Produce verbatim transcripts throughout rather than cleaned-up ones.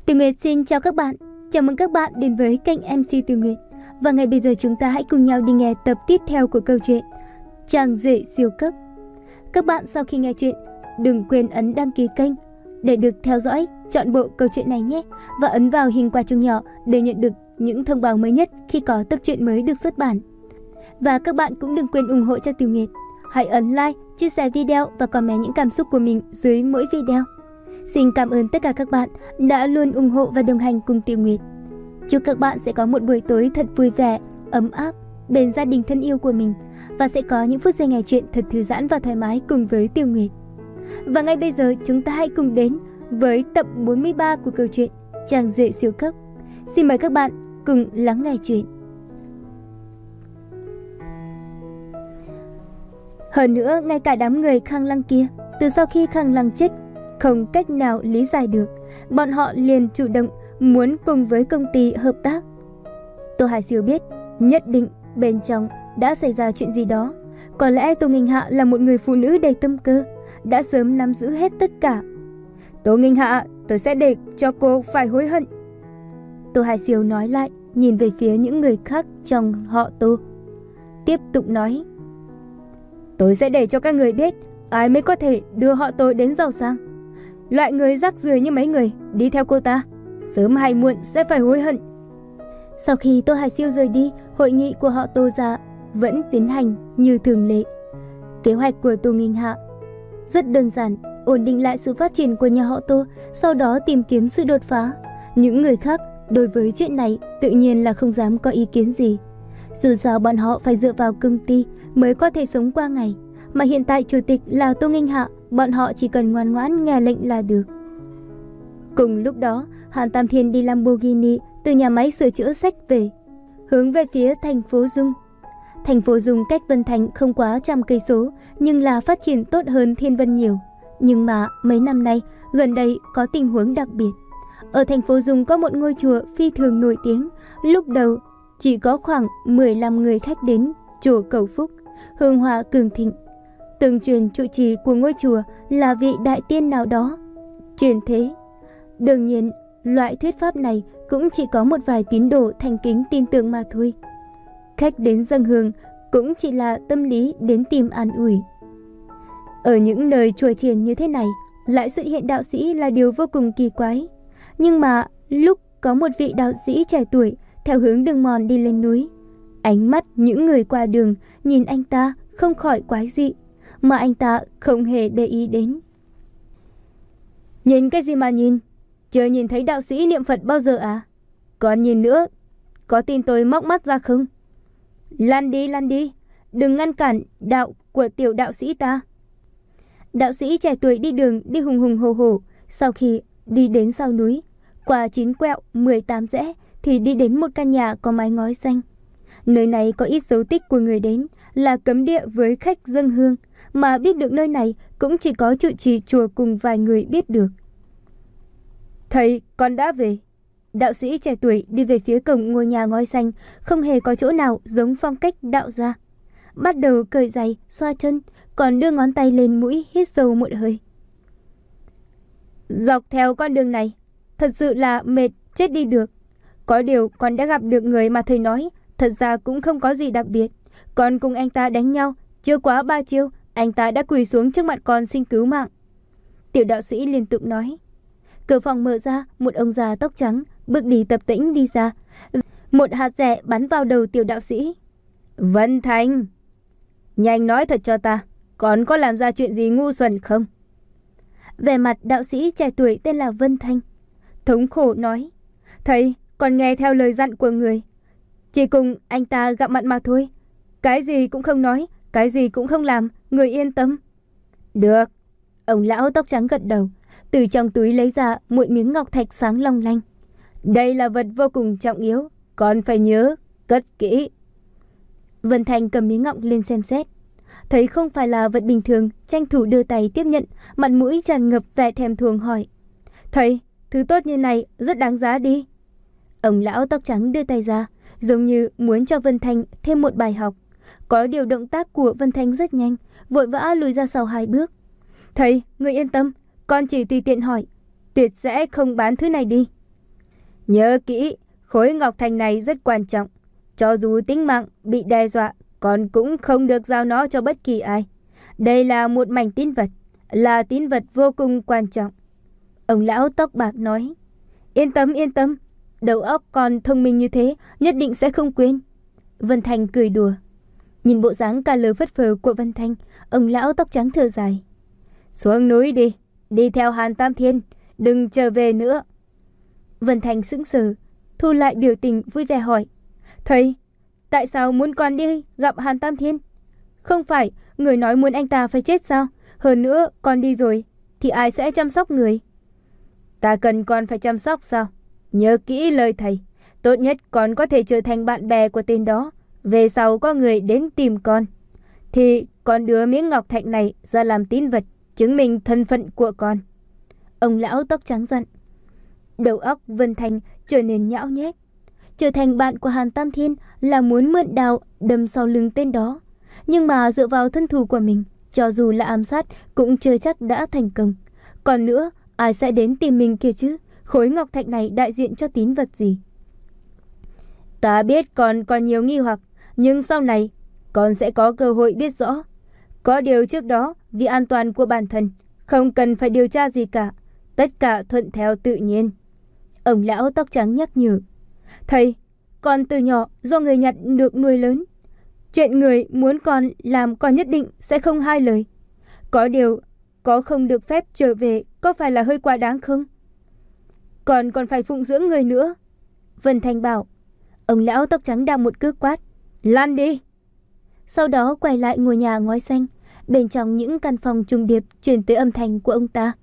Tiểu Nguyệt xin chào các bạn. Chào mừng các bạn đến với kênh em xê Tiểu Nguyệt. Và ngay bây giờ chúng ta hãy cùng nhau đi nghe tập tiếp theo của câu chuyện Chàng rể siêu cấp. Các bạn sau khi nghe chuyện, đừng quên ấn đăng ký kênh để được theo dõi trọn bộ câu chuyện này nhé. Và ấn vào hình quả chuông nhỏ để nhận được những thông báo mới nhất khi có tập truyện mới được xuất bản. Và các bạn cũng đừng quên ủng hộ cho Tiểu Nguyệt. Hãy ấn like, chia sẻ video và comment những cảm xúc của mình dưới mỗi video. Xin cảm ơn tất cả các bạn đã luôn ủng hộ và đồng hành cùng Tiểu Nguyệt. Chúc các bạn sẽ có một buổi tối thật vui vẻ, ấm áp bên gia đình thân yêu của mình và sẽ có những phút giây nghe chuyện thật thư giãn và thoải mái cùng với Tiểu Nguyệt. Và ngay bây giờ chúng ta hãy cùng đến với tập bốn mươi ba của câu chuyện Chàng rể siêu cấp. Xin mời các bạn cùng lắng nghe chuyện. Hơn nữa, ngay cả đám người Khang Lăng kia, từ sau khi Khang Lăng chết, không cách nào lý giải được, bọn họ liền chủ động muốn cùng với công ty hợp tác. Tô Hải Siêu biết nhất định bên trong đã xảy ra chuyện gì đó. Có lẽ Tô Nghinh Hạ là một người phụ nữ đầy tâm cơ, đã sớm nắm giữ hết tất cả. Tô Nghinh Hạ, tôi sẽ để cho cô phải hối hận. Tô Hải Siêu nói lại, nhìn về phía những người khác trong họ Tô. Tiếp tục nói, tôi sẽ để cho các người biết ai mới có thể đưa họ Tô đến giàu sang. Loại người rác rưởi như mấy người đi theo cô ta, sớm hay muộn sẽ phải hối hận. Sau khi Tô Hải Siêu rời đi, hội nghị của họ Tô gia vẫn tiến hành như thường lệ. Kế hoạch của Tô Nghinh Hạ rất đơn giản, ổn định lại sự phát triển của nhà họ Tô, sau đó tìm kiếm sự đột phá. Những người khác đối với chuyện này tự nhiên là không dám có ý kiến gì. Dù sao bọn họ phải dựa vào công ty mới có thể sống qua ngày, mà hiện tại chủ tịch là Tô Nghinh Hạ, bọn họ chỉ cần ngoan ngoãn nghe lệnh là được. Cùng lúc đó, Hàn Tam Thiên đi Lamborghini từ nhà máy sửa chữa sách về, hướng về phía thành phố Dung. Thành phố Dung cách Vân Thành không quá trăm cây số, nhưng là phát triển tốt hơn Thiên Vân nhiều. Nhưng mà mấy năm nay, gần đây có tình huống đặc biệt. Ở thành phố Dung có một ngôi chùa phi thường nổi tiếng, lúc đầu chỉ có khoảng mười lăm người khách đến chùa cầu phúc, hương hoa cường thịnh. Từng truyền trụ trì của ngôi chùa là vị đại tiên nào đó truyền thế. Đương nhiên, loại thuyết pháp này cũng chỉ có một vài tín đồ thành kính tin tưởng mà thôi. Khách đến dâng hương cũng chỉ là tâm lý đến tìm an ủi. Ở những nơi chùa chiền như thế này, lại xuất hiện đạo sĩ là điều vô cùng kỳ quái. Nhưng mà lúc có một vị đạo sĩ trẻ tuổi theo hướng đường mòn đi lên núi, ánh mắt những người qua đường nhìn anh ta không khỏi quái dị, mà anh ta không hề để ý đến. Nhìn cái gì mà nhìn? Chưa nhìn thấy đạo sĩ niệm Phật bao giờ à? Còn nhìn nữa, có tin tôi móc mắt ra không? Lăn đi, lăn đi, đừng ngăn cản đạo của tiểu đạo sĩ ta. Đạo sĩ trẻ tuổi đi đường đi hùng hùng hồ hồ, sau khi đi đến sau núi, qua chín quẹo mười tám rẽ thì đi đến một căn nhà có mái ngói xanh. Nơi này có ít dấu tích của người đến, là cấm địa với khách dâng hương, mà biết được nơi này cũng chỉ có trụ trì chùa cùng vài người biết được. Thầy, con đã về. Đạo sĩ trẻ tuổi đi về phía cổng ngôi nhà ngói xanh, không hề có chỗ nào giống phong cách đạo gia. Bắt đầu cởi giày, xoa chân, còn đưa ngón tay lên mũi hít sâu một hơi. Dọc theo con đường này, thật sự là mệt chết đi được. Có điều con đã gặp được người mà thầy nói, thật ra cũng không có gì đặc biệt. Con cùng anh ta đánh nhau, chưa quá ba chiêu, anh ta đã quỳ xuống trước mặt con xin cứu mạng. Tiểu đạo sĩ liên tục nói. Cửa phòng mở ra, một ông già tóc trắng bước đi tập tĩnh đi ra. Một hạt rẻ bắn vào đầu tiểu đạo sĩ. Vân Thành, nhanh nói thật cho ta, con có làm ra chuyện gì ngu xuẩn không? Vẻ mặt đạo sĩ trẻ tuổi tên là Vân Thanh thống khổ nói. Thầy, con nghe theo lời dặn của người, chỉ cùng anh ta gặp mặt mà thôi. Cái gì cũng không nói, cái gì cũng không làm, người yên tâm. Được. Ông lão tóc trắng gật đầu, từ trong túi lấy ra một miếng ngọc thạch sáng long lanh. Đây là vật vô cùng trọng yếu, con phải nhớ, cất kỹ. Vân Thành cầm miếng ngọc lên xem xét, thấy không phải là vật bình thường, tranh thủ đưa tay tiếp nhận, mặt mũi tràn ngập vẻ thèm thuồng hỏi. Thầy, thứ tốt như này rất đáng giá đi. Ông lão tóc trắng đưa tay ra, giống như muốn cho Vân Thành thêm một bài học. Có điều động tác của Vân Thành rất nhanh, vội vã lùi ra sau hai bước. Thầy, người yên tâm, con chỉ tùy tiện hỏi, tuyệt sẽ không bán thứ này đi. Nhớ kỹ, khối ngọc thạch này rất quan trọng. Cho dù tính mạng bị đe dọa, con cũng không được giao nó cho bất kỳ ai. Đây là một mảnh tín vật, là tín vật vô cùng quan trọng. Ông lão tóc bạc nói. Yên tâm, yên tâm. Đầu óc con thông minh như thế, nhất định sẽ không quên. Vân Thành cười đùa. Nhìn bộ dáng cà lơ phất phơ của Vân Thành, ông lão tóc trắng thở dài. Xuống núi đi, đi theo Hàn Tam Thiên, đừng trở về nữa. Vân Thành sững sờ, thu lại biểu tình vui vẻ hỏi. Thầy, tại sao muốn con đi gặp Hàn Tam Thiên? Không phải người nói muốn anh ta phải chết sao? Hơn nữa con đi rồi thì ai sẽ chăm sóc người? Ta cần con phải chăm sóc sao? Nhớ kỹ lời thầy, tốt nhất con có thể trở thành bạn bè của tên đó. Về sau có người đến tìm con thì con đưa miếng ngọc thạch này ra làm tín vật, chứng minh thân phận của con. Ông lão tóc trắng dặn. Đầu óc Vân Thành trở nên nhão nhét. Trở thành bạn của Hàn Tam Thiên là muốn mượn đao đâm sau lưng tên đó. Nhưng mà dựa vào thân thủ của mình, cho dù là ám sát cũng chưa chắc đã thành công. Còn nữa, ai sẽ đến tìm mình kia chứ? Khối ngọc thạch này đại diện cho tín vật gì? Ta biết con còn nhiều nghi hoặc, nhưng sau này con sẽ có cơ hội biết rõ. Có điều trước đó, vì an toàn của bản thân, không cần phải điều tra gì cả. Tất cả thuận theo tự nhiên. Ông lão tóc trắng nhắc nhở. Thầy, con từ nhỏ do người Nhật được nuôi lớn. Chuyện người muốn con làm con nhất định sẽ không hai lời. Có điều, có không được phép trở về có phải là hơi quá đáng không? Còn còn phải phụng dưỡng người nữa. Vân Thành bảo. Ông lão tóc trắng đạp một cước quát. Lan đi. Sau đó quay lại ngôi nhà ngói xanh. Bên trong những căn phòng trùng điệp truyền tới âm thanh của ông ta.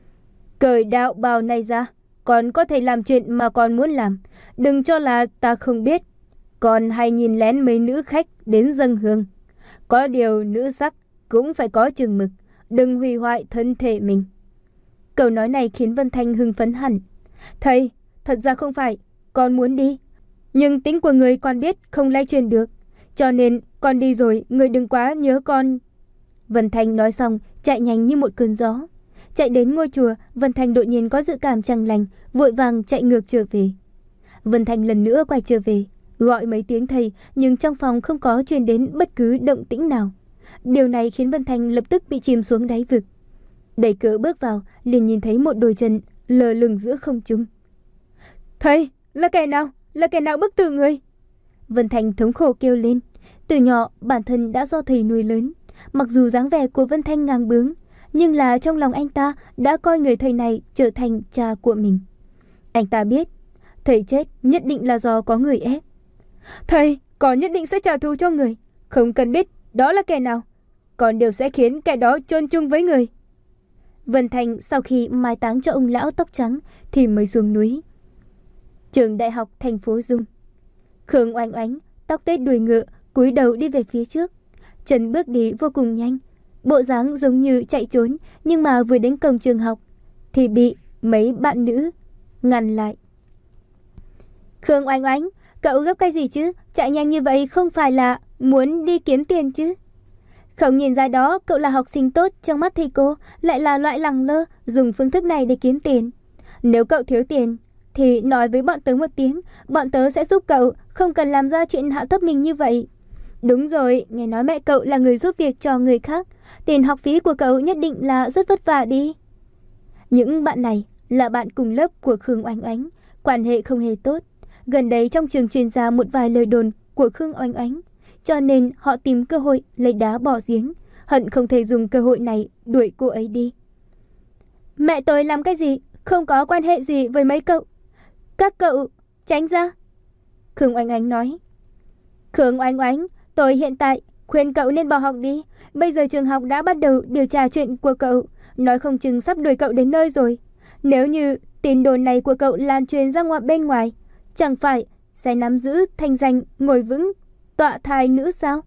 Cởi đạo bào này ra, con có thể làm chuyện mà con muốn làm. Đừng cho là ta không biết. Con hay nhìn lén mấy nữ khách đến dâng hương. Có điều nữ sắc cũng phải có chừng mực. Đừng hủy hoại thân thể mình. Câu nói này khiến Vân Thanh hưng phấn hẳn. Thầy, thật ra không phải, con muốn đi. Nhưng tính của người con biết không lay truyền được. Cho nên con đi rồi, người đừng quá nhớ con. Vân Thanh nói xong, chạy nhanh như một cơn gió. Chạy đến ngôi chùa, Vân Thanh đột nhiên có dự cảm chẳng lành, vội vàng chạy ngược trở về. Vân Thanh lần nữa quay trở về, gọi mấy tiếng thầy, nhưng trong phòng không có truyền đến bất cứ động tĩnh nào. Điều này khiến Vân Thanh lập tức bị chìm xuống đáy vực. Đẩy cửa bước vào, liền nhìn thấy một đôi chân lờ lửng giữa không trung. Thầy, là kẻ nào? Là kẻ nào bức tử người? Vân Thanh thống khổ kêu lên. Từ nhỏ, bản thân đã do thầy nuôi lớn. Mặc dù dáng vẻ của Vân Thanh ngang bướng, nhưng là trong lòng anh ta đã coi người thầy này trở thành cha của mình. Anh ta biết, thầy chết nhất định là do có người ép. Thầy, con nhất định sẽ trả thù cho người. Không cần biết đó là kẻ nào, con đều sẽ khiến kẻ đó chôn chung với người. Vân Thanh sau khi mai táng cho ông lão tóc trắng thì mới xuống núi. Trường đại học thành phố Dung. Khương Oanh Oánh, tóc tết đuôi ngựa, cúi đầu đi về phía trước. Chân bước đi vô cùng nhanh, bộ dáng giống như chạy trốn, nhưng mà vừa đến cổng trường học thì bị mấy bạn nữ ngăn lại. Khương Oanh Oánh, cậu gấp cái gì chứ? Chạy nhanh như vậy không phải là muốn đi kiếm tiền chứ? Không nhìn ra đó cậu là học sinh tốt trong mắt thầy cô, lại là loại lẳng lơ dùng phương thức này để kiếm tiền. Nếu cậu thiếu tiền thì nói với bọn tớ một tiếng, bọn tớ sẽ giúp cậu, không cần làm ra chuyện hạ thấp mình như vậy. Đúng rồi, nghe nói mẹ cậu là người giúp việc cho người khác, tiền học phí của cậu nhất định là rất vất vả đi. Những bạn này là bạn cùng lớp của Khương Oanh Oánh, quan hệ không hề tốt. Gần đây trong trường truyền ra một vài lời đồn của Khương Oanh Oánh, cho nên họ tìm cơ hội lấy đá bỏ giếng, hận không thể dùng cơ hội này đuổi cô ấy đi. Mẹ tôi làm cái gì không có quan hệ gì với mấy cậu. Các cậu tránh ra. Khương Oanh Oánh nói. Khương Oanh Oánh, tôi hiện tại khuyên cậu nên bỏ học đi. Bây giờ trường học đã bắt đầu điều tra chuyện của cậu, nói không chừng sắp đuổi cậu đến nơi rồi. Nếu như tin đồn này của cậu lan truyền ra ngoài bên ngoài, chẳng phải sẽ nắm giữ thanh danh ngồi vững tọa thái nữ sao?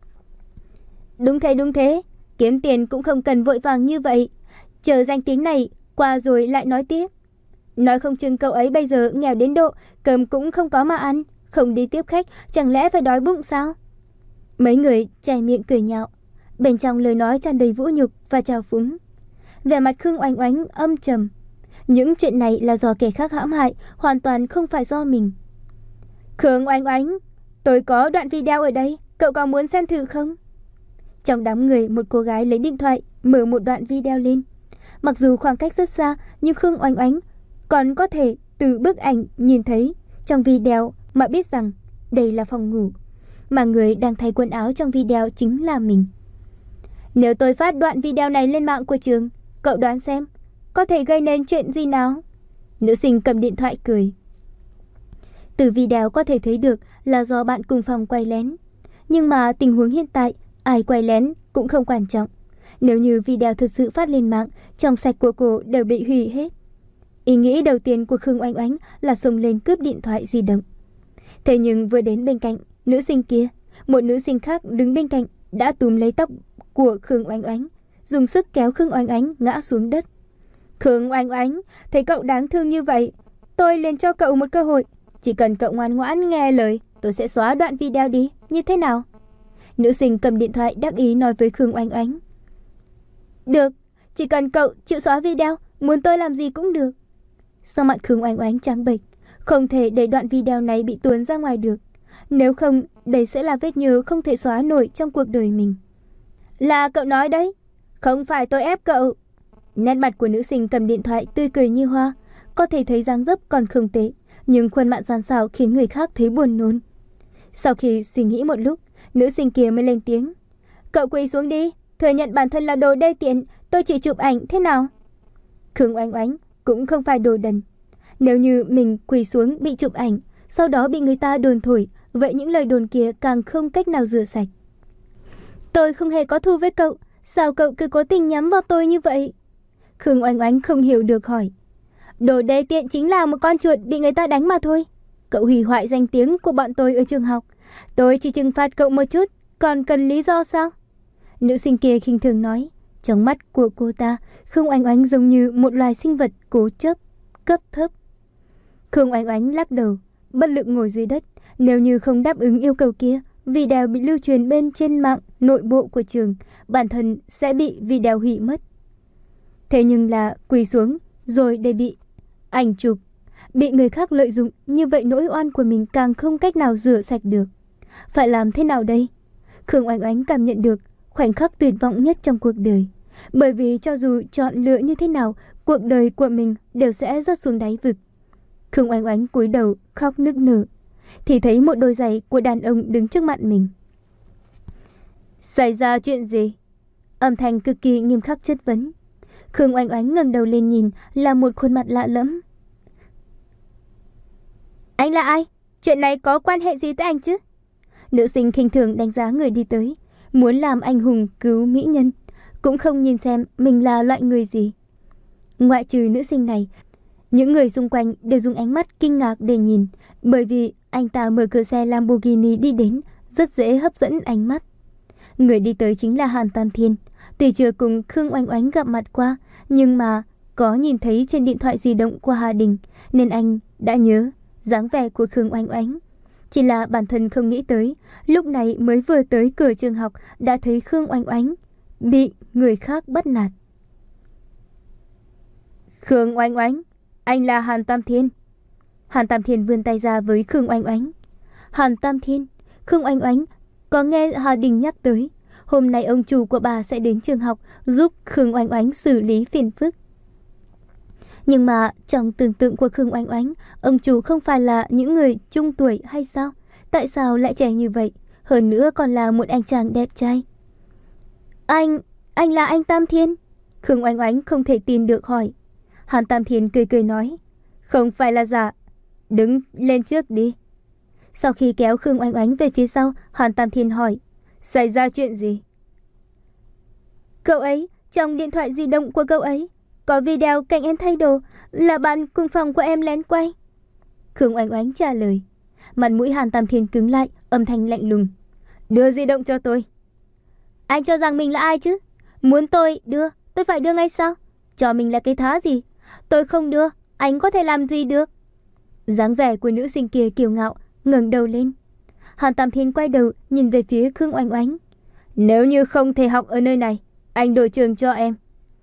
Đúng thế, đúng thế. Kiếm tiền cũng không cần vội vàng như vậy. Chờ danh tiếng này qua rồi lại nói tiếp. Nói không chừng cậu ấy bây giờ nghèo đến độ cơm cũng không có mà ăn, không đi tiếp khách, chẳng lẽ phải đói bụng sao? Mấy người chảy miệng cười nhạo, bên trong lời nói tràn đầy vũ nhục và trào phúng. Vẻ mặt Khương Oanh Oánh âm trầm, Những chuyện này là do kẻ khác hãm hại, hoàn toàn không phải do mình. Khương Oanh Oanh, tôi có đoạn video ở đây, cậu có muốn xem thử không? Trong đám người, một cô gái lấy điện thoại, mở một đoạn video lên. Mặc dù khoảng cách rất xa, nhưng Khương Oanh Oanh còn có thể từ bức ảnh nhìn thấy trong video mà biết rằng đây là phòng ngủ, mà người đang thay quần áo trong video chính là mình. Nếu tôi phát đoạn video này lên mạng của trường, cậu đoán xem, có thể gây nên chuyện gì nào? Nữ sinh cầm điện thoại cười. Từ video có thể thấy được là do bạn cùng phòng quay lén. Nhưng mà tình huống hiện tại, ai quay lén cũng không quan trọng. Nếu như video thực sự phát lên mạng, trong sạch của cô đều bị hủy hết. Ý nghĩ đầu tiên của Khương Oanh Oanh là xông lên cướp điện thoại di động. Thế nhưng vừa đến bên cạnh nữ sinh kia, một nữ sinh khác đứng bên cạnh đã túm lấy tóc của Khương Oanh Oanh, dùng sức kéo Khương Oanh Oanh ngã xuống đất. Khương Oanh Oanh, thấy cậu đáng thương như vậy, tôi liền cho cậu một cơ hội. Chỉ cần cậu ngoan ngoãn nghe lời, tôi sẽ xóa đoạn video đi, như thế nào? Nữ sinh cầm điện thoại đắc ý nói với Khương Oanh Oanh. Được, chỉ cần cậu chịu xóa video, muốn tôi làm gì cũng được. Sau mặt Khương Oanh Oanh trắng bệch, không thể để đoạn video này bị tuôn ra ngoài được. Nếu không, đây sẽ là vết nhơ không thể xóa nổi trong cuộc đời mình. Là cậu nói đấy, không phải tôi ép cậu. Nét mặt của nữ sinh cầm điện thoại tươi cười như hoa, có thể thấy dáng dấp còn không tệ, nhưng khuôn mặt gian xảo khiến người khác thấy buồn nôn. Sau khi suy nghĩ một lúc, nữ sinh kia mới lên tiếng. Cậu quỳ xuống đi, thừa nhận bản thân là đồ đê tiện, tôi chỉ chụp ảnh thế nào? Khương Oanh Oanh cũng không phải đồ đần. Nếu như mình quỳ xuống bị chụp ảnh, sau đó bị người ta đồn thổi, vậy những lời đồn kia càng không cách nào rửa sạch. Tôi không hề có thù với cậu, sao cậu cứ cố tình nhắm vào tôi như vậy? Khương Oanh Oanh không hiểu được hỏi. Đồ đê tiện chính là một con chuột bị người ta đánh mà thôi. Cậu hủy hoại danh tiếng của bọn tôi ở trường học. Tôi chỉ trừng phạt cậu một chút, còn cần lý do sao? Nữ sinh kia khinh thường nói. Trong mắt của cô ta, Khương Oanh Oanh giống như một loài sinh vật cố chấp, cấp thấp. Khương Oanh Oanh lắc đầu, bất lực ngồi dưới đất. Nếu như không đáp ứng yêu cầu kia, video bị lưu truyền bên trên mạng nội bộ của trường, bản thân sẽ bị video hủy mất. Thế nhưng là quỳ xuống rồi để bị ảnh chụp, bị người khác lợi dụng, như vậy nỗi oan của mình càng không cách nào rửa sạch được. Phải làm thế nào đây? Khương Oanh Oanh cảm nhận được khoảnh khắc tuyệt vọng nhất trong cuộc đời. Bởi vì cho dù chọn lựa như thế nào, cuộc đời của mình đều sẽ rớt xuống đáy vực. Khương Oanh Oanh cúi đầu khóc nức nở, thì thấy một đôi giày của đàn ông đứng trước mặt mình. Xảy ra chuyện gì? Âm thanh cực kỳ nghiêm khắc chất vấn. Khương Oanh Oanh ngẩng đầu lên nhìn, là một khuôn mặt lạ lẫm. Anh là ai? Chuyện này có quan hệ gì tới anh chứ? Nữ sinh khinh thường đánh giá người đi tới, muốn làm anh hùng cứu mỹ nhân, cũng không nhìn xem mình là loại người gì. Ngoại trừ nữ sinh này, những người xung quanh đều dùng ánh mắt kinh ngạc để nhìn, bởi vì anh ta mở cửa xe Lamborghini đi đến, rất dễ hấp dẫn ánh mắt. Người đi tới chính là Hàn Tam Thiên. Tuy chưa cùng Khương Oanh Oanh gặp mặt qua, nhưng mà có nhìn thấy trên điện thoại di động của Hà Đình, nên anh đã nhớ dáng vẻ của Khương Oanh Oanh. Chỉ là bản thân không nghĩ tới, lúc này mới vừa tới cửa trường học đã thấy Khương Oanh Oanh bị người khác bắt nạt. Khương Oanh Oanh, anh là Hàn Tam Thiên. Hàn Tam Thiên vươn tay ra với Khương Oanh Oanh. Hàn Tam Thiên, Khương Oanh Oanh có nghe Hà Đình nhắc tới, hôm nay ông chủ của bà sẽ đến trường học giúp Khương Oanh Oanh xử lý phiền phức. Nhưng mà trong tưởng tượng của Khương Oanh Oanh, ông chủ không phải là những người trung tuổi hay sao? Tại sao lại trẻ như vậy? Hơn nữa còn là một anh chàng đẹp trai. Anh, anh là anh Tam Thiên? Khương Oanh Oanh không thể tin được hỏi. Hàn Tam Thiên cười cười nói, không phải là giả, đứng lên trước đi. Sau khi kéo Khương Oanh Oanh về phía sau, Hàn Tam Thiên hỏi, xảy ra chuyện gì? Cậu ấy, trong điện thoại di động của cậu ấy có video cảnh em thay đồ, là bạn cùng phòng của em lén quay. Khương Oanh Oanh trả lời. Mặt mũi Hàn Tam Thiên cứng lại, âm thanh lạnh lùng. Đưa di động cho tôi. Anh cho rằng mình là ai chứ? Muốn tôi đưa, tôi phải đưa ngay sao? Cho mình là cái thá gì? Tôi không đưa, anh có thể làm gì được? Dáng vẻ của nữ sinh kia kiêu ngạo, ngẩng đầu lên. Hàn Tam Thiên quay đầu nhìn về phía Khương Oanh Oanh. Nếu như không thể học ở nơi này, anh đổi trường cho em.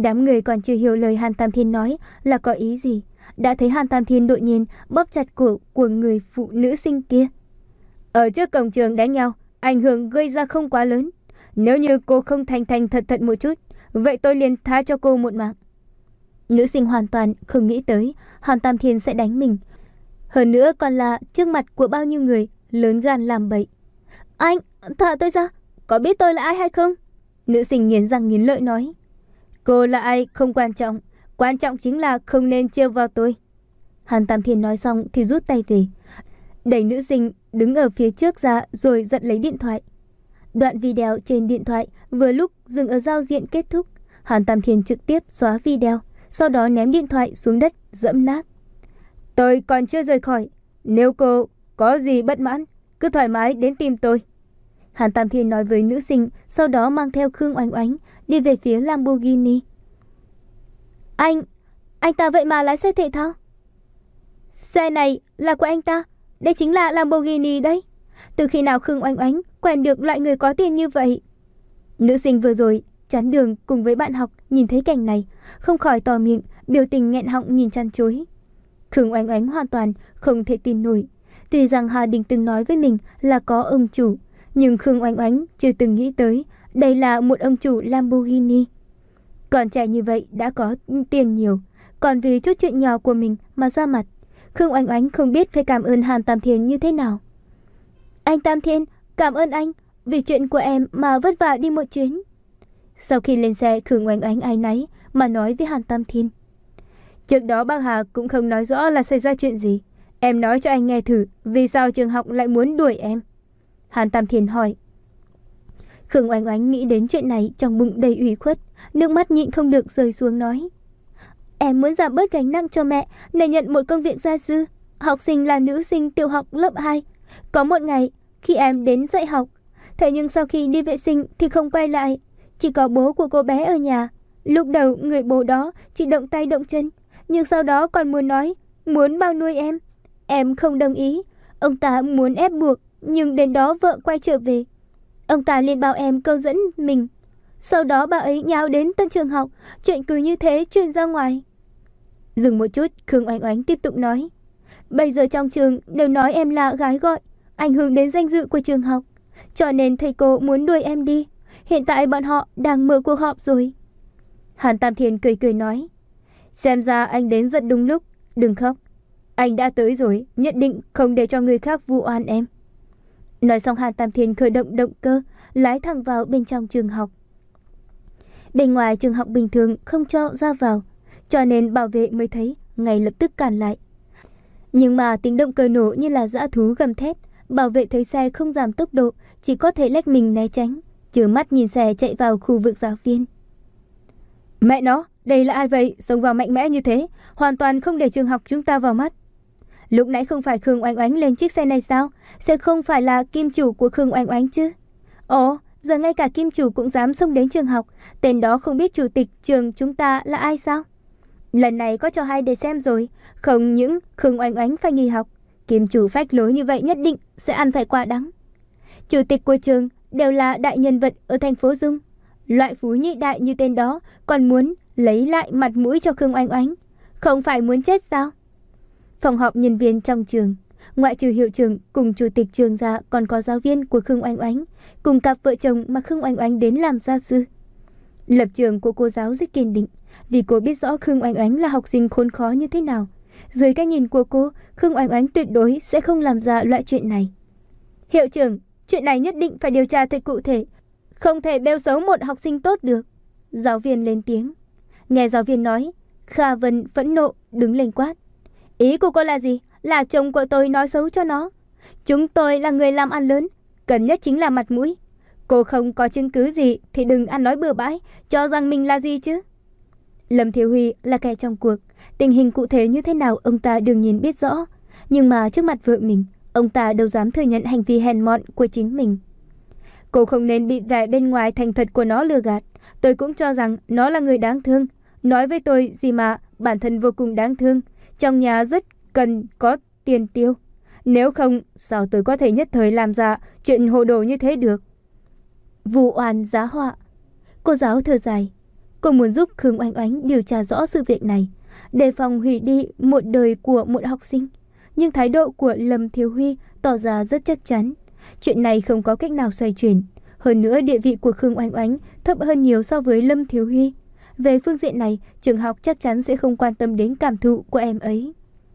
Đám người còn chưa hiểu lời Hàn Tam Thiên nói là có ý gì, đã thấy Hàn Tam Thiên đột nhiên bóp chặt cổ của người phụ nữ xinh kia. Ở trước cổng trường đánh nhau, ảnh hưởng gây ra không quá lớn. Nếu như cô không thành thành thật thật một chút, vậy tôi liền tha cho cô một mạng. Nữ sinh hoàn toàn không nghĩ tới Hàn Tam Thiên sẽ đánh mình. Hơn nữa còn là trước mặt của bao nhiêu người lớn gan làm bậy. Anh, thả tôi ra, có biết tôi là ai hay không? Nữ sinh nghiến răng nghiến lợi nói. Cô là ai không quan trọng, quan trọng chính là không nên trêu vào tôi. Hàn Tam Thiên nói xong thì rút tay về, đẩy nữ sinh đứng ở phía trước ra rồi giật lấy điện thoại. Đoạn video trên điện thoại vừa lúc dừng ở giao diện kết thúc, Hàn Tam Thiên trực tiếp xóa video, sau đó ném điện thoại xuống đất dẫm nát. Tôi còn chưa rời khỏi, nếu cô có gì bất mãn, cứ thoải mái đến tìm tôi. Hàn Tam Thiên nói với nữ sinh, sau đó mang theo Khương Oánh Oánh đi về phía Lamborghini. Anh, anh ta vậy mà lái xe thể thao? Xe này là của anh ta, đây chính là Lamborghini đấy. Từ khi nào Khương Oánh Oánh quen được loại người có tiền như vậy? Nữ sinh vừa rồi chắn đường cùng với bạn học nhìn thấy cảnh này, không khỏi to miệng, biểu tình nghẹn họng nhìn chăn chối. Khương Oánh Oánh hoàn toàn không thể tin nổi. Tuy rằng Hà Đình từng nói với mình là có ông chủ, nhưng Khương Oánh Oánh chưa từng nghĩ tới đây là một ông chủ Lamborghini. Còn trẻ như vậy đã có tiền nhiều, còn vì chút chuyện nhỏ của mình mà ra mặt. Khương Oánh Oánh không biết phải cảm ơn Hàn Tam Thiên như thế nào. Anh Tam Thiên, cảm ơn anh vì chuyện của em mà vất vả đi một chuyến. Sau khi lên xe, Khương Oánh Oánh áy náy mà nói với Hàn Tam Thiên. Trước đó bác Hà cũng không nói rõ là xảy ra chuyện gì. Em nói cho anh nghe thử, vì sao trường học lại muốn đuổi em? Hàn Tam Thiên hỏi. Khương Oánh Oánh nghĩ đến chuyện này trong bụng đầy ủy khuất, nước mắt nhịn không được rơi xuống nói. Em muốn giảm bớt gánh nặng cho mẹ nên nhận một công việc gia sư. Học sinh là nữ sinh tiểu học lớp hai. Có một ngày khi em đến dạy học, thế nhưng sau khi đi vệ sinh thì không quay lại, chỉ có bố của cô bé ở nhà. Lúc đầu người bố đó chỉ động tay động chân, nhưng sau đó còn muốn nói muốn bao nuôi em. Em không đồng ý. Ông ta muốn ép buộc, nhưng đến đó vợ quay trở về. Ông ta liền bảo em câu dẫn mình. Sau đó bà ấy nháo đến tân trường học, chuyện cứ như thế truyền ra ngoài. Dừng một chút, Khương Oánh Oánh tiếp tục nói. Bây giờ trong trường đều nói em là gái gọi, ảnh hưởng đến danh dự của trường học, cho nên thầy cô muốn đuổi em đi. Hiện tại bọn họ đang mở cuộc họp rồi. Hàn Tam Thiên cười cười nói. Xem ra anh đến rất đúng lúc, đừng khóc. Anh đã tới rồi, nhất định không để cho người khác vu oan em. Nói xong Hàn Tam Thiên khởi động động cơ, lái thẳng vào bên trong trường học. Bên ngoài trường học bình thường không cho ra vào, cho nên bảo vệ mới thấy, ngay lập tức cản lại. Nhưng mà tiếng động cơ nổ như là dã thú gầm thét, bảo vệ thấy xe không giảm tốc độ, chỉ có thể lách mình né tránh, trừng mắt nhìn xe chạy vào khu vực giáo viên. Mẹ nó, đây là ai vậy, xông vào mạnh mẽ như thế, hoàn toàn không để trường học chúng ta vào mắt. Lúc nãy không phải Khương Oánh Oánh lên chiếc xe này sao? Sẽ không phải là kim chủ của Khương Oánh Oánh chứ? Ồ, giờ ngay cả kim chủ cũng dám xông đến trường học, tên đó không biết chủ tịch trường chúng ta là ai sao? Lần này có trò hay để xem rồi, không những Khương Oánh Oánh phải nghỉ học, kim chủ phách lối như vậy nhất định sẽ ăn phải quả đắng. Chủ tịch của trường đều là đại nhân vật ở thành phố Dung, loại phú nhị đại như tên đó còn muốn lấy lại mặt mũi cho Khương Oánh Oánh, không phải muốn chết sao? Phòng họp nhân viên trong trường, ngoại trừ hiệu trưởng cùng chủ tịch trường ra, còn có giáo viên của Khương Oánh Oánh cùng cặp vợ chồng mà Khương Oánh Oánh đến làm gia sư. Lập trường của cô giáo rất kiên định, vì cô biết rõ Khương Oánh Oánh là học sinh khốn khó như thế nào. Dưới cái nhìn của cô, Khương Oánh Oánh tuyệt đối sẽ không làm ra loại chuyện này. Hiệu trưởng, chuyện này nhất định phải điều tra thật cụ thể, không thể bêu xấu một học sinh tốt được. Giáo viên lên tiếng. Nghe giáo viên nói, Kha Vân phẫn nộ đứng lên quát. Ý của cô là gì? Là chồng của tôi nói xấu cho nó. Chúng tôi là người làm ăn lớn, cần nhất chính là mặt mũi. Cô không có chứng cứ gì thì đừng ăn nói bừa bãi, cho rằng mình là gì chứ. Lâm Thiếu Huy là kẻ trong cuộc, tình hình cụ thể như thế nào ông ta đương nhiên biết rõ. Nhưng mà trước mặt vợ mình, ông ta đâu dám thừa nhận hành vi hèn mọn của chính mình. Cô không nên bị vẻ bên ngoài thành thật của nó lừa gạt. Tôi cũng cho rằng nó là người đáng thương. Nói với tôi gì mà bản thân vô cùng đáng thương, trong nhà rất cần có tiền tiêu. Nếu không, sao tôi có thể nhất thời làm ra chuyện hồ đồ như thế được? Vu oan giá họa. Cô giáo thở dài. Cô muốn giúp Khương Oanh Oanh điều tra rõ sự việc này, đề phòng hủy đi một đời của một học sinh. Nhưng thái độ của Lâm Thiếu Huy tỏ ra rất chắc chắn. Chuyện này không có cách nào xoay chuyển. Hơn nữa địa vị của Khương Oanh Oanh thấp hơn nhiều so với Lâm Thiếu Huy. Về phương diện này, trường học chắc chắn sẽ không quan tâm đến cảm thụ của em ấy.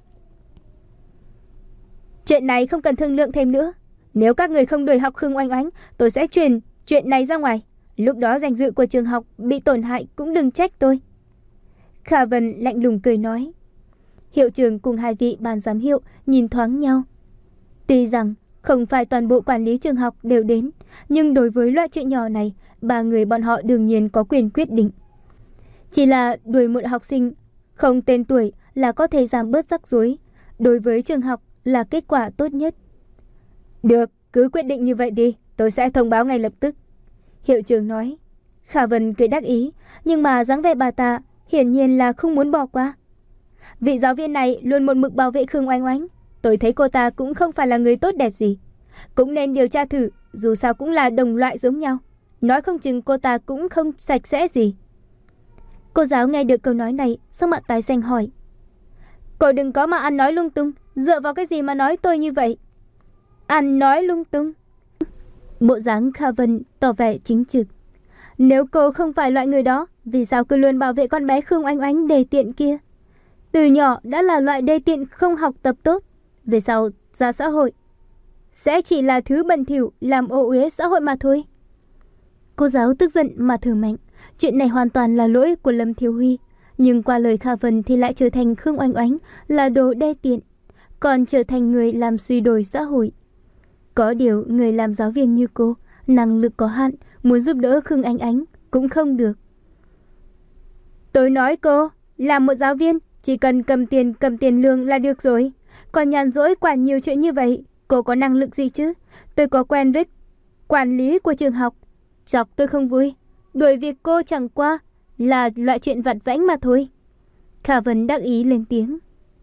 Chuyện này không cần thương lượng thêm nữa. Nếu các người không đuổi học Khương Oanh Oanh, tôi sẽ truyền chuyện này ra ngoài. Lúc đó danh dự của trường học bị tổn hại cũng đừng trách tôi. Khả Vân lạnh lùng cười nói. Hiệu trưởng cùng hai vị ban giám hiệu nhìn thoáng nhau. Tuy rằng không phải toàn bộ quản lý trường học đều đến, nhưng đối với loại chuyện nhỏ này, ba người bọn họ đương nhiên có quyền quyết định. Chỉ là đuổi một học sinh không tên tuổi là có thể giảm bớt rắc rối. Đối với trường học là kết quả tốt nhất. Được, cứ quyết định như vậy đi, tôi sẽ thông báo ngay lập tức. Hiệu trưởng nói. Khả Vân cười đắc ý, nhưng mà dáng vẻ bà ta hiển nhiên là không muốn bỏ qua. Vị giáo viên này luôn một mực bảo vệ Khương Oanh Oanh. Tôi thấy cô ta cũng không phải là người tốt đẹp gì. Cũng nên điều tra thử, dù sao cũng là đồng loại giống nhau. Nói không chừng cô ta cũng không sạch sẽ gì. Cô giáo nghe được câu nói này, sắc mặt tái xanh hỏi. Cô đừng có mà ăn nói lung tung, dựa vào cái gì mà nói tôi như vậy? Ăn nói lung tung. Bộ dáng Khả Vân tỏ vẻ chính trực. Nếu cô không phải loại người đó, vì sao cứ luôn bảo vệ con bé Khương Oanh Oanh đề tiện kia? Từ nhỏ đã là loại đê tiện không học tập tốt, về sau ra xã hội sẽ chỉ là thứ bẩn thỉu làm ô uế xã hội mà thôi. Cô giáo tức giận mà thở mạnh. Chuyện này hoàn toàn là lỗi của Lâm Thiếu Huy, nhưng qua lời Khả Vân thì lại trở thành Khương Oanh Oanh là đồ đê tiện, còn trở thành người làm suy đồi xã hội. Có điều người làm giáo viên như cô, năng lực có hạn, muốn giúp đỡ Khương Oanh Oanh cũng không được. Tôi nói cô, làm một giáo viên chỉ cần cầm tiền cầm tiền lương là được rồi. Còn nhàn rỗi quản nhiều chuyện như vậy, cô có năng lực gì chứ? Tôi có quen với quản lý của trường học, chọc tôi không vui. Đuổi việc cô chẳng qua là loại chuyện vặt vãnh mà thôi. Khả Vân đắc ý lên tiếng.